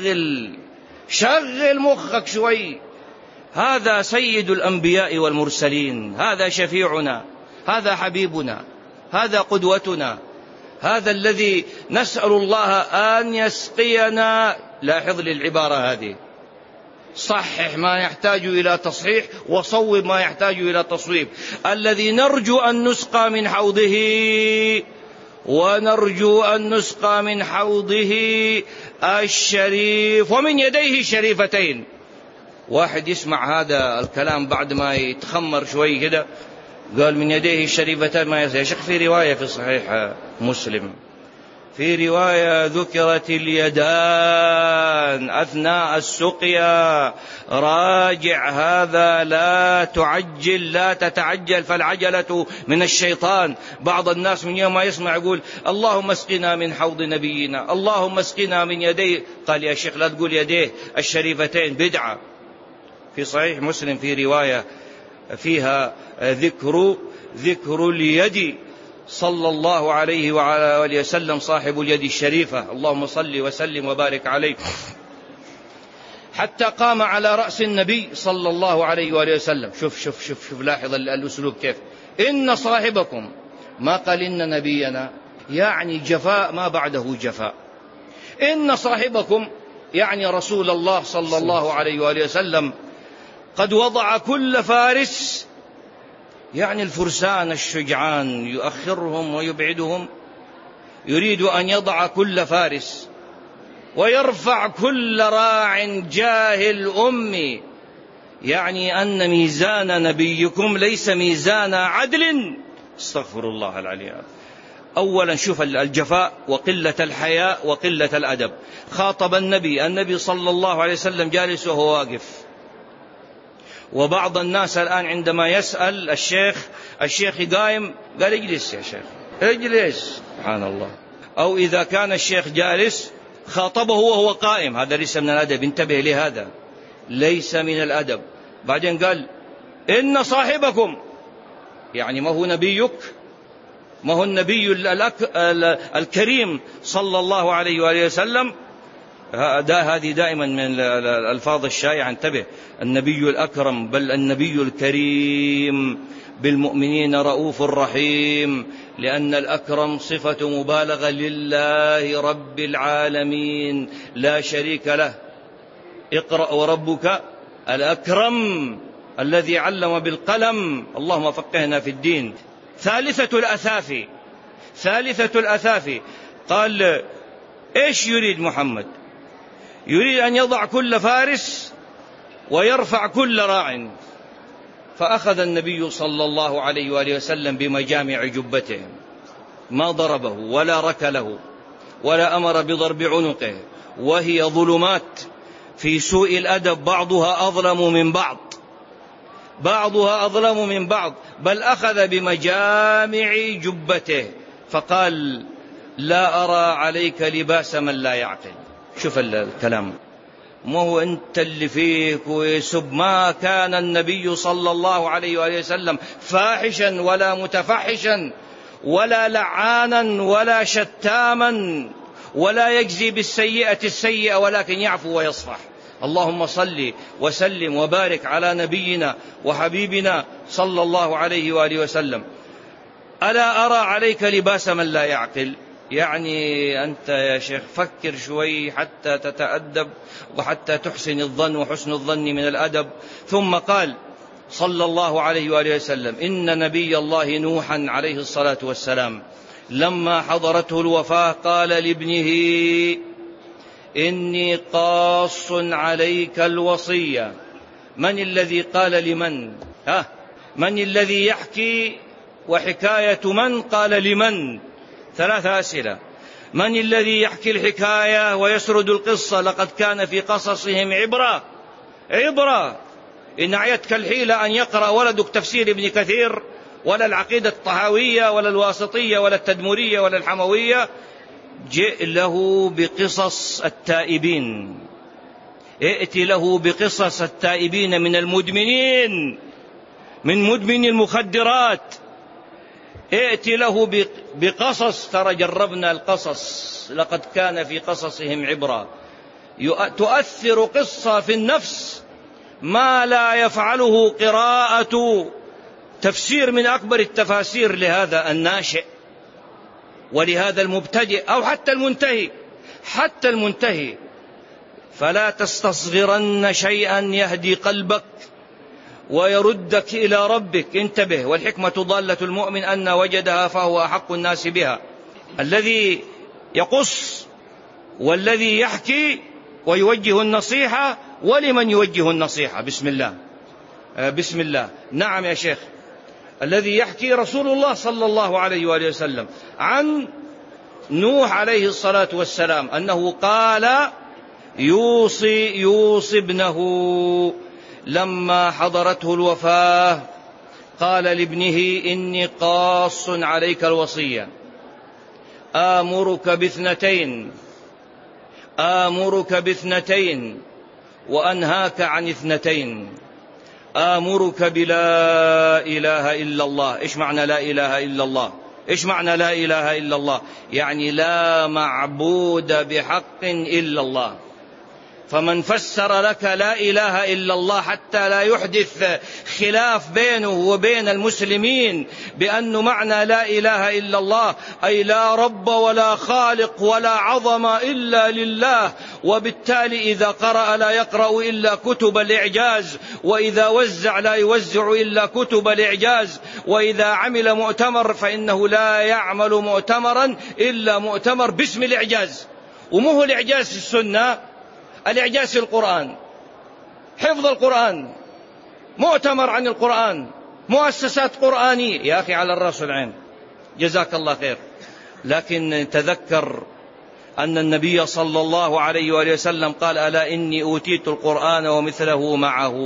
شغل مخك شوي. هذا سيد الأنبياء والمرسلين، هذا شفيعنا، هذا حبيبنا، هذا قدوتنا، هذا الذي نسأل الله أن يسقينا. لاحظ للعبارة هذه: صحح ما يحتاج إلى تصحيح، وصوب ما يحتاج إلى تصويب. الذي نرجو أن نسقى من حوضه، ونرجو أن نسقى من حوضه الشريف ومن يديه الشريفتين. واحد يسمع هذا الكلام بعد ما يتخمر شوي كده، قال من يديه الشريفتين ما يصير. يا شيخ في رواية في صحيح مسلم في رواية ذكرت اليدان أثناء السقيا. راجع هذا، لا تتعجل، فالعجلة من الشيطان. بعض الناس من يوم ما يسمع يقول اللهم اسقنا من حوض نبينا، اللهم اسقنا من يديه. قال يا شيخ لا تقول يديه الشريفتين، بدعة. في صحيح مسلم في رواية فيها ذكر اليد صلى الله عليه وعلى آله وسلم، صاحب اليد الشريفة، اللهم صل وسلم وبارك عليه، حتى قام على رأس النبي صلى الله عليه وآله وسلم. شوف لاحظ الأسلوب كيف. إن صاحبكم، ما قال إن نبينا، يعني جفاء ما بعده جفاء. إن صاحبكم يعني رسول الله صلى الله عليه وآله وسلم قد وضع كل فارس، يعني الفرسان الشجعان يؤخرهم ويبعدهم، يريد أن يضع كل فارس ويرفع كل راع جاهل أمي، يعني أن ميزان نبيكم ليس ميزان عدل. استغفر الله العلي. أولا شوف الجفاء وقلة الحياء وقلة الأدب. خاطب النبي صلى الله عليه وسلم جالس وهو واقف. وبعض الناس الآن عندما يسأل الشيخ قائم، قال اجلس يا شيخ اجلس، سبحان الله. أو إذا كان الشيخ جالس خاطبه وهو قائم، هذا ليس من الأدب، انتبه لهذا، ليس من الأدب. بعدين قال إن صاحبكم، يعني ما هو نبيك، ما هو النبي الكريم صلى الله عليه وآله وسلم. هذه دائما من الألفاظ الشائعة، انتبه. النبي الأكرم، بل النبي الكريم بالمؤمنين رؤوف رحيم، لأن الأكرم صفة مبالغة لله رب العالمين لا شريك له. اقرأ وربك الأكرم الذي علم بالقلم. اللهم فقهنا في الدين. ثالثة الأثافي قال إيش يريد محمد؟ يريد أن يضع كل فارس ويرفع كل راع. فأخذ النبي صلى الله عليه وآله وسلم بمجامع جبته، ما ضربه ولا ركله ولا أمر بضرب عنقه، وهي ظلمات في سوء الأدب، بعضها أظلم من بعض، بل أخذ بمجامع جبته فقال لا أرى عليك لباس من لا يعقل. شوف الكلام، ما هو أنت اللي فيك ويسب. ما كان النبي صلى الله عليه وآله وسلم فاحشا ولا متفحشا ولا لعانا ولا شتاما ولا يجزي بالسيئة السيئة، ولكن يعفو ويصفح. اللهم صل وسلم وبارك على نبينا وحبيبنا صلى الله عليه وآله وسلم. ألا أرى عليك لباس من لا يعقل، يعني أنت يا شيخ فكر شوي حتى تتأدب وحتى تحسن الظن، وحسن الظن من الأدب. ثم قال صلى الله عليه وآله وسلم إن نبي الله نوحا عليه الصلاة والسلام لما حضرته الوفاة قال لابنه إني قاص عليك الوصية. من الذي قال لمن؟ من الذي يحكي؟ وحكاية من قال لمن؟ 3 أسئلة. من الذي يحكي الحكاية ويسرد القصة؟ لقد كان في قصصهم عبرة. إن أعيتك الحيلة أن يقرأ ولدك تفسير ابن كثير ولا العقيدة الطحاوية ولا الواسطية ولا التدمرية ولا الحموية، جئ له بقصص التائبين، ائت له بقصص التائبين من المدمنين، من مدمن المخدرات. ائت له بقصص، ترى جربنا القصص، لقد كان في قصصهم عبرة. تؤثر قصة في النفس ما لا يفعله قراءة تفسير من أكبر التفاسير لهذا الناشئ ولهذا المبتدئ أو حتى المنتهي. فلا تستصغرن شيئا يهدي قلبك ويردك إلى ربك، انتبه. والحكمة ضالة المؤمن أن وجدها فهو أحق الناس بها. الذي يقص والذي يحكي ويوجه النصيحة، ولمن يوجه النصيحة؟ بسم الله. نعم يا شيخ. الذي يحكي رسول الله صلى الله عليه وآله وسلم عن نوح عليه الصلاة والسلام أنه قال يوصي ابنه لما حضرته الوفاة، قال لابنه إني قاص عليك الوصية، آمرك باثنتين وأنهاك عن اثنتين. آمرك بلا إله إلا الله. إيش معنى لا إله إلا الله؟ إيش معنى لا إله إلا الله؟ يعني لا معبود بحق إلا الله. فمن فسر لك لا إله إلا الله حتى لا يحدث خلاف بينه وبين المسلمين بأن معنى لا إله إلا الله أي لا رب ولا خالق ولا عظمة إلا لله، وبالتالي إذا قرأ لا يقرأ إلا كتب الإعجاز، وإذا وزع لا يوزع إلا كتب الإعجاز، وإذا عمل مؤتمر فإنه لا يعمل مؤتمرا إلا مؤتمر باسم الإعجاز. ومو الإعجاز في السنة، الإعجاز في القرآن، حفظ القرآن، مؤتمر عن القرآن، مؤسسات قرآنية. يا أخي على الرأس والعين، جزاك الله خير. لكن تذكر أن النبي صلى الله عليه وآله وسلم قال ألا إني أوتيت القرآن ومثله معه.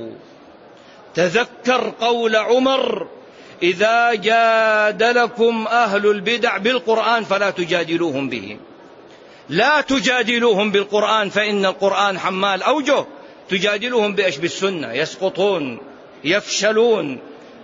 تذكر قول عمر إذا جادلكم أهل البدع بالقرآن فلا تجادلوهم به. لا تجادلوهم بالقرآن فإن القرآن حمال أوجه. تجادلوهم بإيش؟ بالسنة. يسقطون، يفشلون،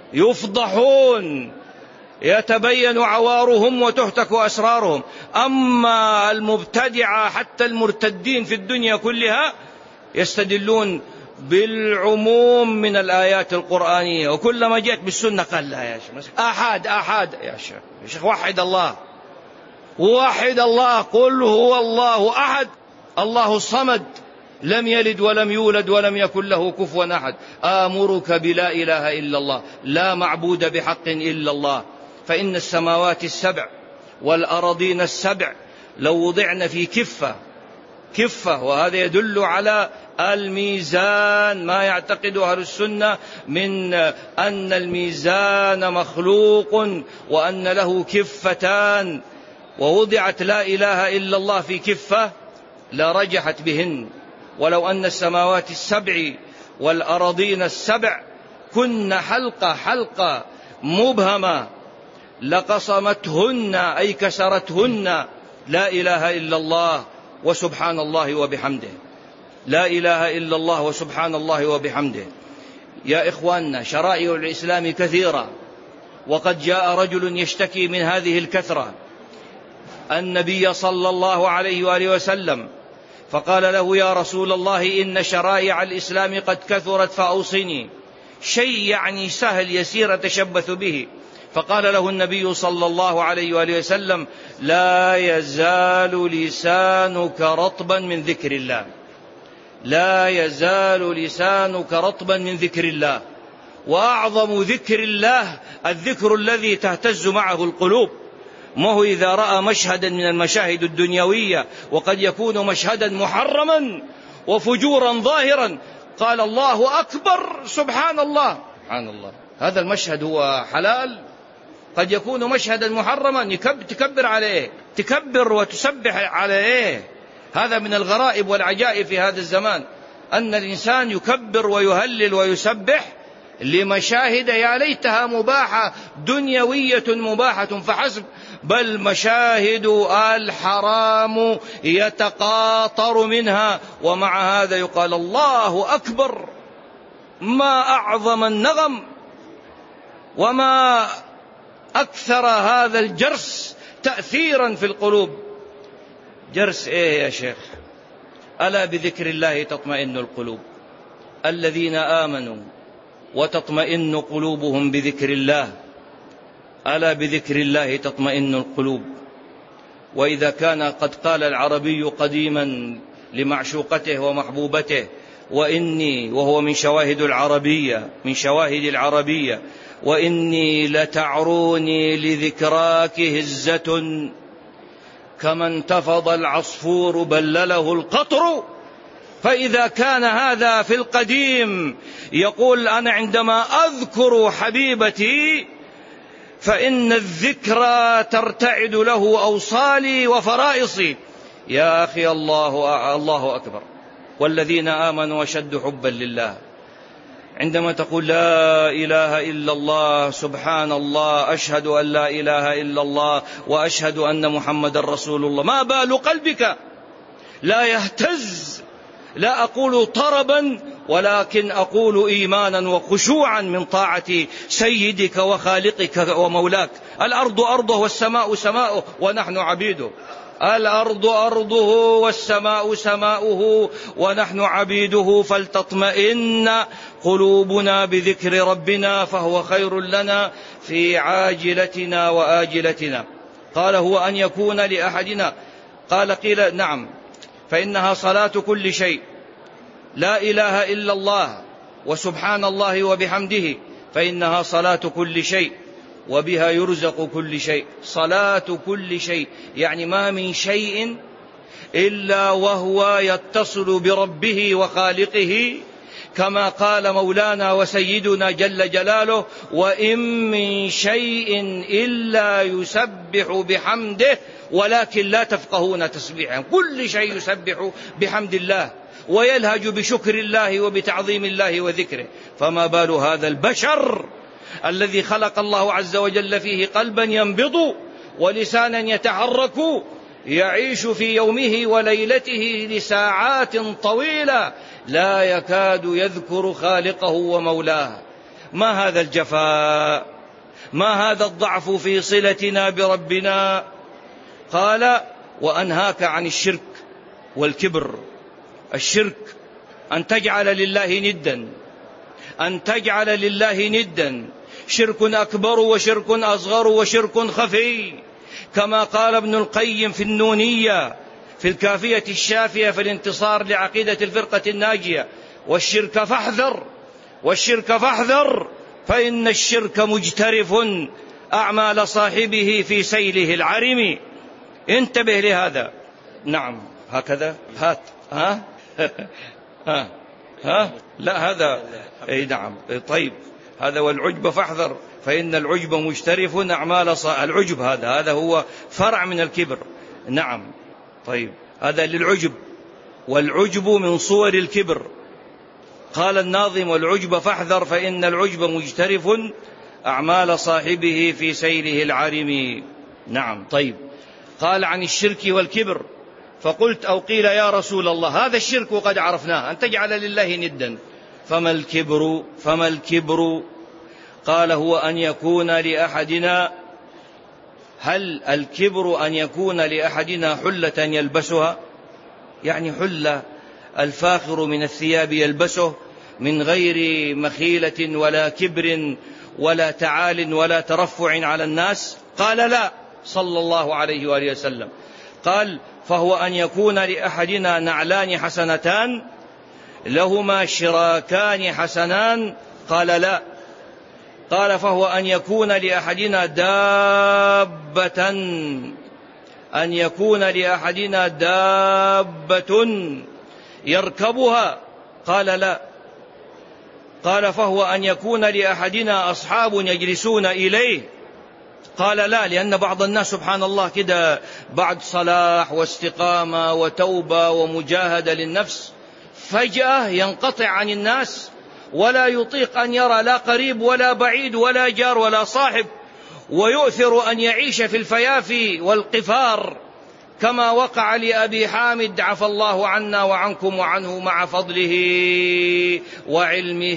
يفضحون، يتبين عوارهم وتهتك أسرارهم. أما المبتدعة حتى المرتدين في الدنيا كلها يستدلون بالعموم من الآيات القرآنية، وكلما جاءت بالسنة قال لا يا شيخ أحد يا شيخ وحد الله، وحد الله، قل هو الله أحد الله الصمد لم يلد ولم يولد ولم يكن له كفوا أحد. آمرك بلا إله إلا الله، لا معبود بحق إلا الله. فإن السماوات السبع والأراضين السبع لو وضعن في كفة، وهذا يدل على الميزان، ما يعتقد أهل السنة من أن الميزان مخلوق وأن له كفتان، ووضعت لا إله إلا الله في كفة لرجحت بهن. ولو أن السماوات السبع والأراضين السبع كن حلقة مبهمة لقصمتهن أي كسرتهن لا إله إلا الله وسبحان الله وبحمده. لا إله إلا الله وسبحان الله وبحمده. يا إخواننا، شرائع الإسلام كثيرة، وقد جاء رجل يشتكي من هذه الكثرة النبي صلى الله عليه وآله وسلم، فقال له يا رسول الله إن شرائع الإسلام قد كثرت فأوصني، شيء يعني سهل يسير أتشبث به. فقال له النبي صلى الله عليه وآله وسلم لا يزال لسانك رطبا من ذكر الله، لا يزال لسانك رطبا من ذكر الله. وأعظم ذكر الله الذكر الذي تهتز معه القلوب، ما هو إذا رأى مشهدا من المشاهد الدنيوية وقد يكون مشهدا محرما وفجورا ظاهرا قال الله أكبر سبحان الله، سبحان الله، هذا المشهد هو حلال؟ قد يكون مشهدا محرما تكبر عليه، تكبر وتسبح عليه. هذا من الغرائب والعجائب في هذا الزمان، أن الإنسان يكبر ويهلل ويسبح لمشاهد يا ليتها مباحة دنيوية مباحة فحسب، بل مشاهد الحرام يتقاطر منها، ومع هذا يقال الله أكبر. ما أعظم النغم وما أكثر هذا الجرس تأثيرا في القلوب. جرس إيه يا شيخ؟ ألا بذكر الله تطمئن القلوب. الذين آمنوا وتطمئن قلوبهم بذكر الله، ألا بذكر الله تطمئن القلوب. وإذا كان قد قال العربي قديما لمعشوقته ومحبوبته وإني، وهو من شواهد العربية وإني لتعروني لذكراك هزة كما انتفض العصفور بلله القطر. فإذا كان هذا في القديم يقول أنا عندما أذكر حبيبتي فإن الذكرى ترتعد له أوصالي وفرائصي. يا أخي الله أكبر، والذين آمنوا أشد حبا لله. عندما تقول لا إله إلا الله، سبحان الله، أشهد أن لا إله إلا الله، وأشهد أن محمد رسول الله، ما بال قلبك لا يهتز؟ لا أقول طربا، ولكن أقول إيمانا وخشوعا من طاعة سيدك وخالقك ومولاك. الأرض أرضه والسماء سماؤه ونحن عبيده. الأرض أرضه والسماء سماؤه ونحن عبيده، فلتطمئن قلوبنا بذكر ربنا فهو خير لنا في عاجلتنا وآجلتنا. قال هو أن يكون لأحدنا، قال قيل نعم، فإنها صلاة كل شيء. لا إله إلا الله وسبحان الله وبحمده، فإنها صلاة كل شيء وبها يرزق كل شيء. صلاة كل شيء يعني ما من شيء إلا وهو يتصل بربه وخالقه، كما قال مولانا وسيدنا جل جلاله: وإن من شيء إلا يسبح بحمده ولكن لا تفقهون تسبيحهم. كل شيء يسبح بحمد الله ويلهج بشكر الله وبتعظيم الله وذكره، فما بال هذا البشر الذي خلق الله عز وجل فيه قلبا ينبض ولسانا يتحرك، يعيش في يومه وليلته لساعات طويلة لا يكاد يذكر خالقه ومولاه. ما هذا الجفاء؟ ما هذا الضعف في صلتنا بربنا؟ قال: وأنهاك عن الشرك والكبر. الشرك أن تجعل لله ندا، أن تجعل لله ندا، شرك أكبر وشرك أصغر وشرك خفي، كما قال ابن القيم في النونية في الكافية الشافية في الانتصار لعقيدة الفرقة الناجية: والشرك فاحذر، والشرك فاحذر، فإن الشرك مجترف أعمال صاحبه في سيله العرم. انتبه لهذا. نعم هكذا. هات لا هذا اي نعم طيب، هذا: والعجب فاحذر فإن العجب مجترف أعمال العجب هذا هو فرع من الكبر. نعم طيب، هذا للعجب، والعجب من صور الكبر. قال الناظم: والعجب فاحذر فإن العجب مجترف أعمال صاحبه في سيره العارم. نعم طيب. قال عن الشرك والكبر، فقلت أو قيل: يا رسول الله هذا الشرك قد عرفناه، أن تجعل لله ندا، فما الكبر؟ فما الكبر؟ قال: هو أن يكون لأحدنا، هل الكبر أن يكون لأحدنا حلة يلبسها؟ يعني حلة الفاخر من الثياب يلبسه من غير مخيلة ولا كبر ولا تعال ولا ترفع على الناس؟ قال: لا، صلى الله عليه وآله وسلم. قال: فهو أن يكون لأحدنا نعلان حسنتان لهما شراكان حسنان؟ قال: لا. قال: فهو أن يكون لأحدنا دابة، أن يكون لأحدنا دابة يركبها؟ قال: لا. قال: فهو أن يكون لأحدنا أصحاب يجلسون إليه؟ قال: لا، لأن بعض الناس سبحان الله كده بعد صلاح واستقامة وتوبة ومجاهدة للنفس فجأة ينقطع عن الناس ولا يطيق أن يرى لا قريب ولا بعيد ولا جار ولا صاحب، ويؤثر أن يعيش في الفيافي والقفار، كما وقع لأبي حامد عفى الله عنا وعنكم وعنه مع فضله وعلمه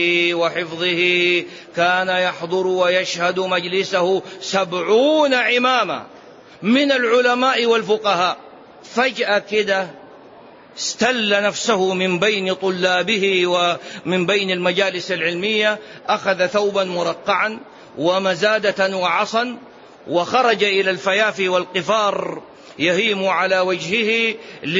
وحفظه. كان يحضر ويشهد مجلسه 70 عمامة من العلماء والفقهاء، فجأة كده استل نفسه من بين طلابه ومن بين المجالس العلمية، أخذ ثوبا مرقعا ومزادة وعصا وخرج إلى الفيافي والقفار يهيم على وجهه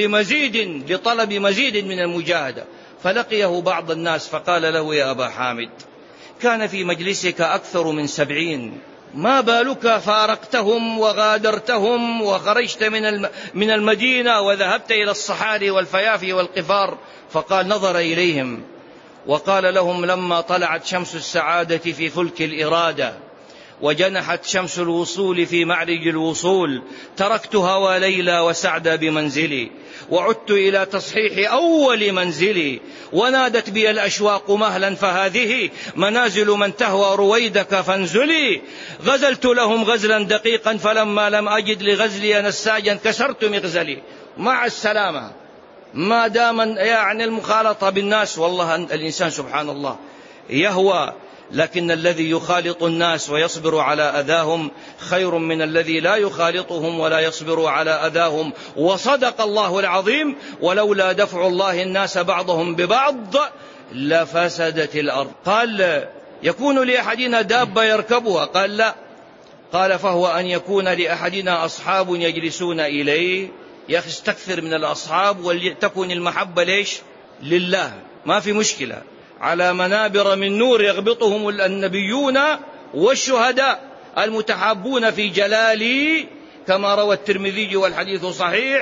لطلب مزيد من المجاهدة. فلقيه بعض الناس فقال له: يا أبا حامد، كان في مجلسك أكثر من 70، ما بالك فارقتهم وغادرتهم وخرجت من المدينة وذهبت إلى الصحاري والفيافي والقفار؟ فقال: نظر إليهم وقال لهم: لما طلعت شمس السعادة في فلك الإرادة وجنحت شمس الوصول في معرج الوصول، تركت هوى ليلى وسعد بمنزلي، وعدت إلى تصحيح أول منزلي، ونادت بي الأشواق مهلا فهذه منازل من تهوى رويدك فانزلي. غزلت لهم غزلا دقيقا فلما لم أجد لغزلي نساجا كسرت مغزلي. مع السلامة، ما دام يعني المخالطة بالناس، والله الإنسان سبحان الله يهوى، لكن الذي يخالط الناس ويصبر على أذاهم خير من الذي لا يخالطهم ولا يصبر على أذاهم. وصدق الله العظيم: ولولا دفع الله الناس بعضهم ببعض لفسدت الأرض. قال: يكون لأحدنا دابة يركبها؟ قال: لا. قال: فهو أن يكون لأحدنا أصحاب يجلسون إليه. يا أخي استكثر من الأصحاب ولتكن المحبة ليش؟ لله، ما في مشكلة. على منابر من نور يغبطهم النبيون والشهداء المتحابون في جلالي، كما روى الترمذي والحديث صحيح: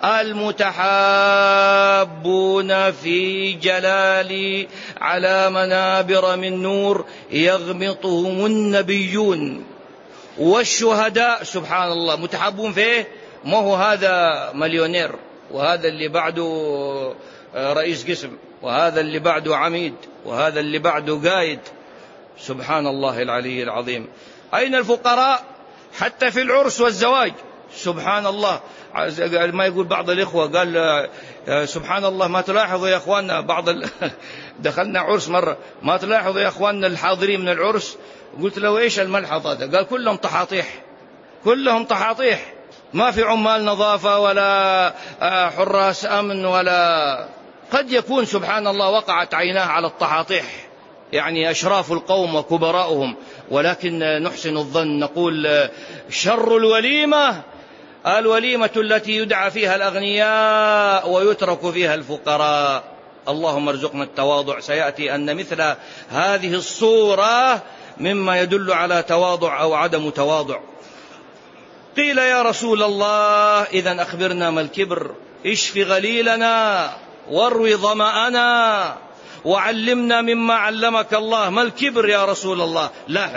المتحابون في جلالي على منابر من نور يغبطهم النبيون والشهداء. سبحان الله، متحابون فيه، ما هو هذا مليونير، وهذا اللي بعده رئيس قسم، وهذا اللي بعده عميد، وهذا اللي بعده قايد. سبحان الله العلي العظيم. أين الفقراء حتى في العرس والزواج؟ سبحان الله. ما يقول بعض الإخوة، قال: سبحان الله، ما تلاحظوا يا أخواننا دخلنا عرس مرة، ما تلاحظوا يا أخواننا الحاضرين من العرس؟ قلت له: إيش الملحظ هذا؟ قال: كلهم طحاطيح، كلهم طحاطيح، ما في عمال نظافة ولا حراس أمن، ولا قد يكون سبحان الله وقعت عيناه على الطحاطيح، يعني أشراف القوم وكبراؤهم، ولكن نحسن الظن، نقول: شر الوليمة الوليمة التي يدعى فيها الأغنياء ويترك فيها الفقراء. اللهم ارزقنا التواضع. سيأتي أن مثل هذه الصورة مما يدل على تواضع أو عدم تواضع. قيل: يا رسول الله، إذن أخبرنا ما الكبر؟ اشف غليلنا واروي ظمأنا وعلمنا مما علمك الله. ما الكبر يا رسول الله؟ لاحظ،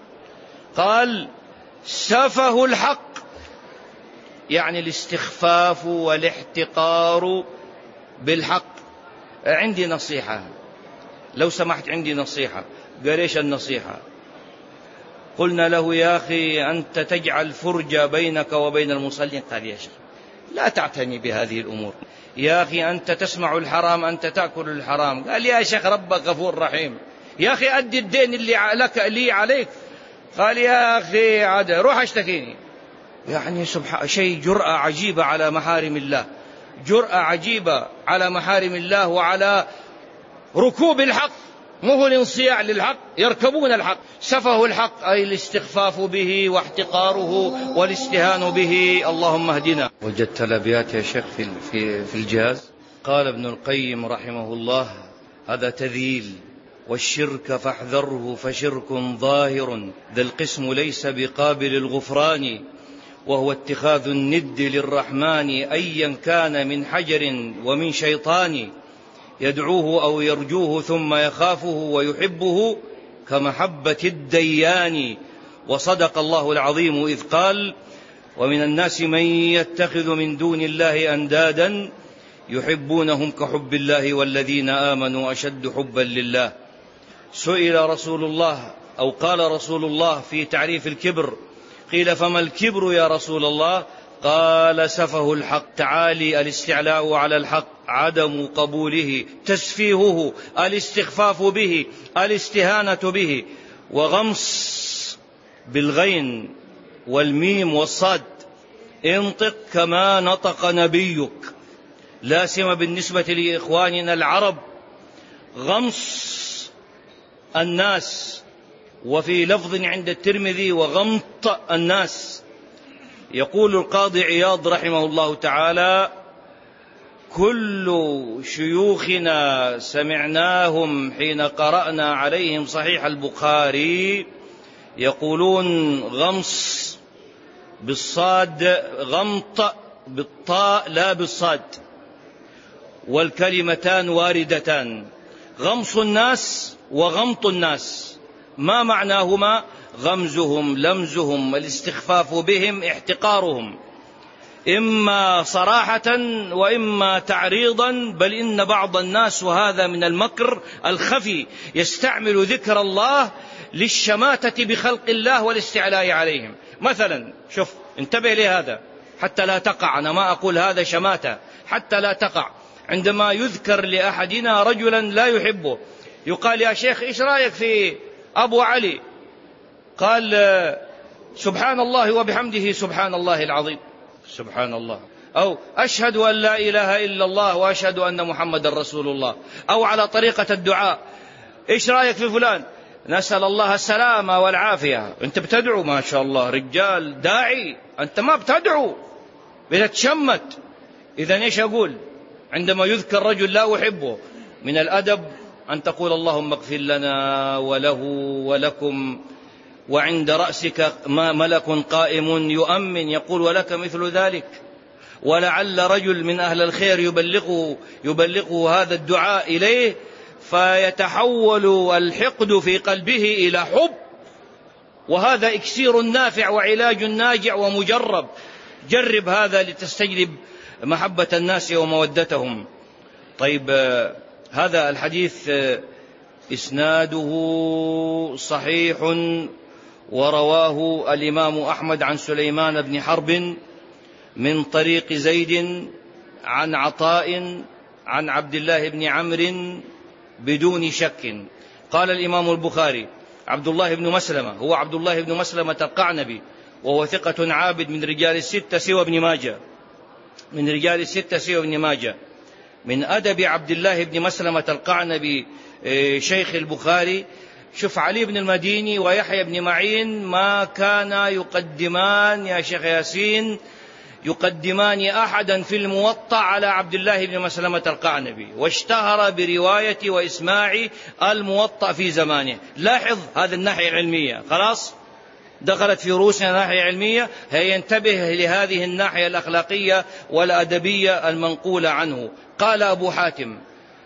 قال: سفه الحق، يعني الاستخفاف والاحتقار بالحق. عندي نصيحة لو سمحت، عندي نصيحة. قال: ايش النصيحة؟ قلنا له: يا أخي أنت تجعل فرجة بينك وبين المصلين. قال: يا شيخ لا تعتني بهذه الأمور. يا أخي أنت تسمع الحرام، أنت تأكل الحرام. قال: يا شيخ ربك غفور رحيم. يا أخي أدي الدين اللي لك لي عليك. قال: يا أخي عاد روح اشتكيني. يعني شيء جرأة عجيبة على محارم الله، جرأة عجيبة على محارم الله وعلى ركوب الحق، مو الانصياع للحق، يركبون الحق. سفه الحق أي الاستخفاف به واحتقاره والاستهان به. اللهم اهدنا. وجدت الأبيات يا شيخ في الجهاز. قال ابن القيم رحمه الله: هذا تذييل، والشرك فاحذره فشرك ظاهر، ذا القسم ليس بقابل الغفران، وهو اتخاذ الند للرحمن أيا كان من حجر ومن شيطان، يدعوه أو يرجوه ثم يخافه ويحبه كمحبة الديان. وصدق الله العظيم إذ قال: ومن الناس من يتخذ من دون الله أندادا يحبونهم كحب الله والذين آمنوا أشد حبا لله. سئل رسول الله أو قال رسول الله في تعريف الكبر، قيل: فما الكبر يا رسول الله؟ قال: سفه الحق، تعالي الاستعلاء على الحق، عدم قبوله، تسفيهه، الاستخفاف به، الاستهانة به. وغمص بالغين والميم والصاد، انطق كما نطق نبيك، لا سيما بالنسبة لإخواننا العرب. غمص الناس، وفي لفظ عند الترمذي: وغمط الناس. يقول القاضي عياض رحمه الله تعالى: كل شيوخنا سمعناهم حين قرأنا عليهم صحيح البخاري يقولون غمص بالصاد، غمط بالطاء لا بالصاد، والكلمتان واردتان. غمص الناس وغمط الناس ما معناهما؟ غمزهم لمزهم، الاستخفاف بهم احتقارهم، إما صراحة وإما تعريضا. بل إن بعض الناس، وهذا من المكر الخفي، يستعمل ذكر الله للشماتة بخلق الله والاستعلاء عليهم. مثلا شوف، انتبه لهذا حتى لا تقع، أنا ما أقول هذا شماتة، حتى لا تقع. عندما يذكر لأحدنا رجلا لا يحبه، يقال يا شيخ إيش رأيك في أبو علي؟ قال سبحان الله وبحمده سبحان الله العظيم، سبحان الله. أو أشهد أن لا إله إلا الله وأشهد أن محمد رسول الله. أو على طريقة الدعاء، إيش رأيك في فلان؟ نسأل الله السلامة والعافية. أنت بتدعو ما شاء الله، رجال داعي، أنت ما بتدعو، بتتشمت. إذن إيش أقول عندما يذكر رجل لا أحبه؟ من الأدب أن تقول اللهم اغفر لنا وله ولكم، وعند رأسك ملك قائم يؤمن يقول ولك مثل ذلك. ولعل رجل من أهل الخير يبلغه هذا الدعاء إليه، فيتحول الحقد في قلبه إلى حب، وهذا إكسير نافع وعلاج ناجع ومجرب. جرب هذا لتستجلب محبة الناس ومودتهم. طيب، هذا الحديث إسناده صحيح، ورواه الإمام أحمد عن سليمان بن حرب من طريق زيد عن عطاء عن عبد الله بن عمرو بدون شك. قال الإمام البخاري عبد الله بن مسلمة هو عبد الله بن مسلمة القعنبي، وهو ثقة عابد من رجال الستة سوى ابن ماجه. من أدب عبد الله بن مسلمة القعنبي شيخ البخاري، شوف علي بن المديني ويحيى بن معين ما كانا يقدمان يا شيخ ياسين، يقدمان أحدا في الموطأ على عبد الله بن مسلمة القعنبي، واشتهر برواية وإسماع الموطأ في زمانه. لاحظ هذه الناحية العلمية، خلاص دخلت في رؤوسنا ناحية علمية، ينتبه لهذه الناحية الأخلاقية والأدبية المنقولة عنه. قال أبو حاتم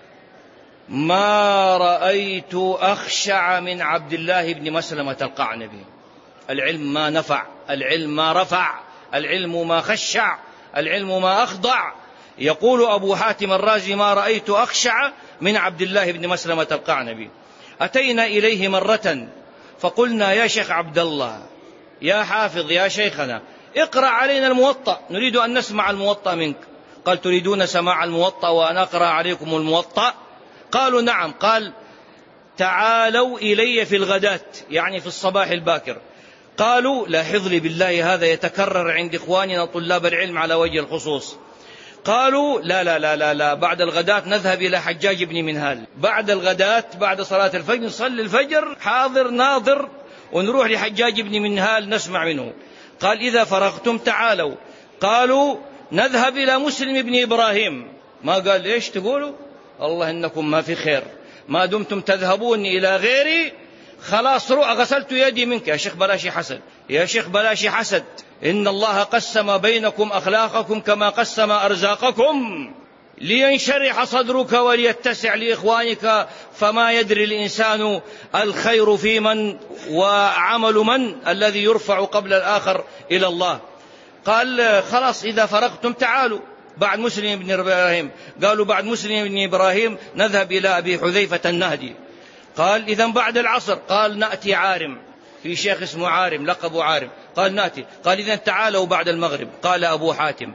ما رأيت أخشع من عبد الله بن مسلمة القعنبي. العلم ما نفع، العلم ما رفع، العلم ما خشع، العلم ما أخضع. يقول أبو حاتم الرازي ما رأيت أخشع من عبد الله بن مسلمة القعنبي. أتينا إليه مرة فقلنا يا شيخ عبد الله، يا حافظ يا شيخنا، اقرأ علينا الموطأ، نريد أن نسمع الموطأ منك. قال تريدون سماع الموطأ وأنا أقرأ عليكم الموطأ؟ قالوا نعم. قال تعالوا إلي في الغداة، يعني في الصباح الباكر. قالوا لاحظ لي بالله، هذا يتكرر عند إخواننا طلاب العلم على وجه الخصوص. قالوا لا لا لا لا لا، بعد الغداة نذهب إلى حجاج بن منهال، بعد الغداة بعد صلاة الفجر نصلي الفجر حاضر ناظر، ونروح لحجاج بن منهال نسمع منه. قال إذا فرغتم تعالوا. قالوا نذهب إلى مسلم بن إبراهيم. ما قال إيش تقولوا؟ الله إنكم ما في خير، ما دمتم تذهبون إلى غيري خلاص غسلت يدي منك. يا شيخ بلاشي حسد، يا شيخ بلاشي حسد، إن الله قسم بينكم أخلاقكم كما قسم أرزاقكم لينشرح صدرك وليتسع لإخوانك، فما يدري الإنسان الخير في من وعمل من الذي يرفع قبل الآخر إلى الله. قال خلاص إذا فرغتم تعالوا. بعد مسلم بن إبراهيم قالوا بعد مسلم بن إبراهيم نذهب إلى أبي حذيفة النهدي. قال إذا بعد العصر. قال نأتي عارم، في شيخ اسمه عارم لقب عارم. قال نأتي. قال إذا تعالوا بعد المغرب. قال أبو حاتم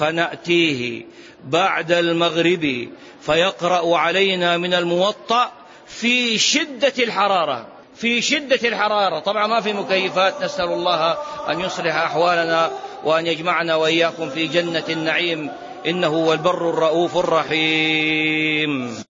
فنأتيه بعد المغرب فيقرأ علينا من الموطأ في شدة الحرارة، في شدة الحرارة. طبعا ما في مكيفات، نسأل الله أن يصلح أحوالنا وأن يجمعنا وإياكم في جنة النعيم، إنه هو البر الرؤوف الرحيم.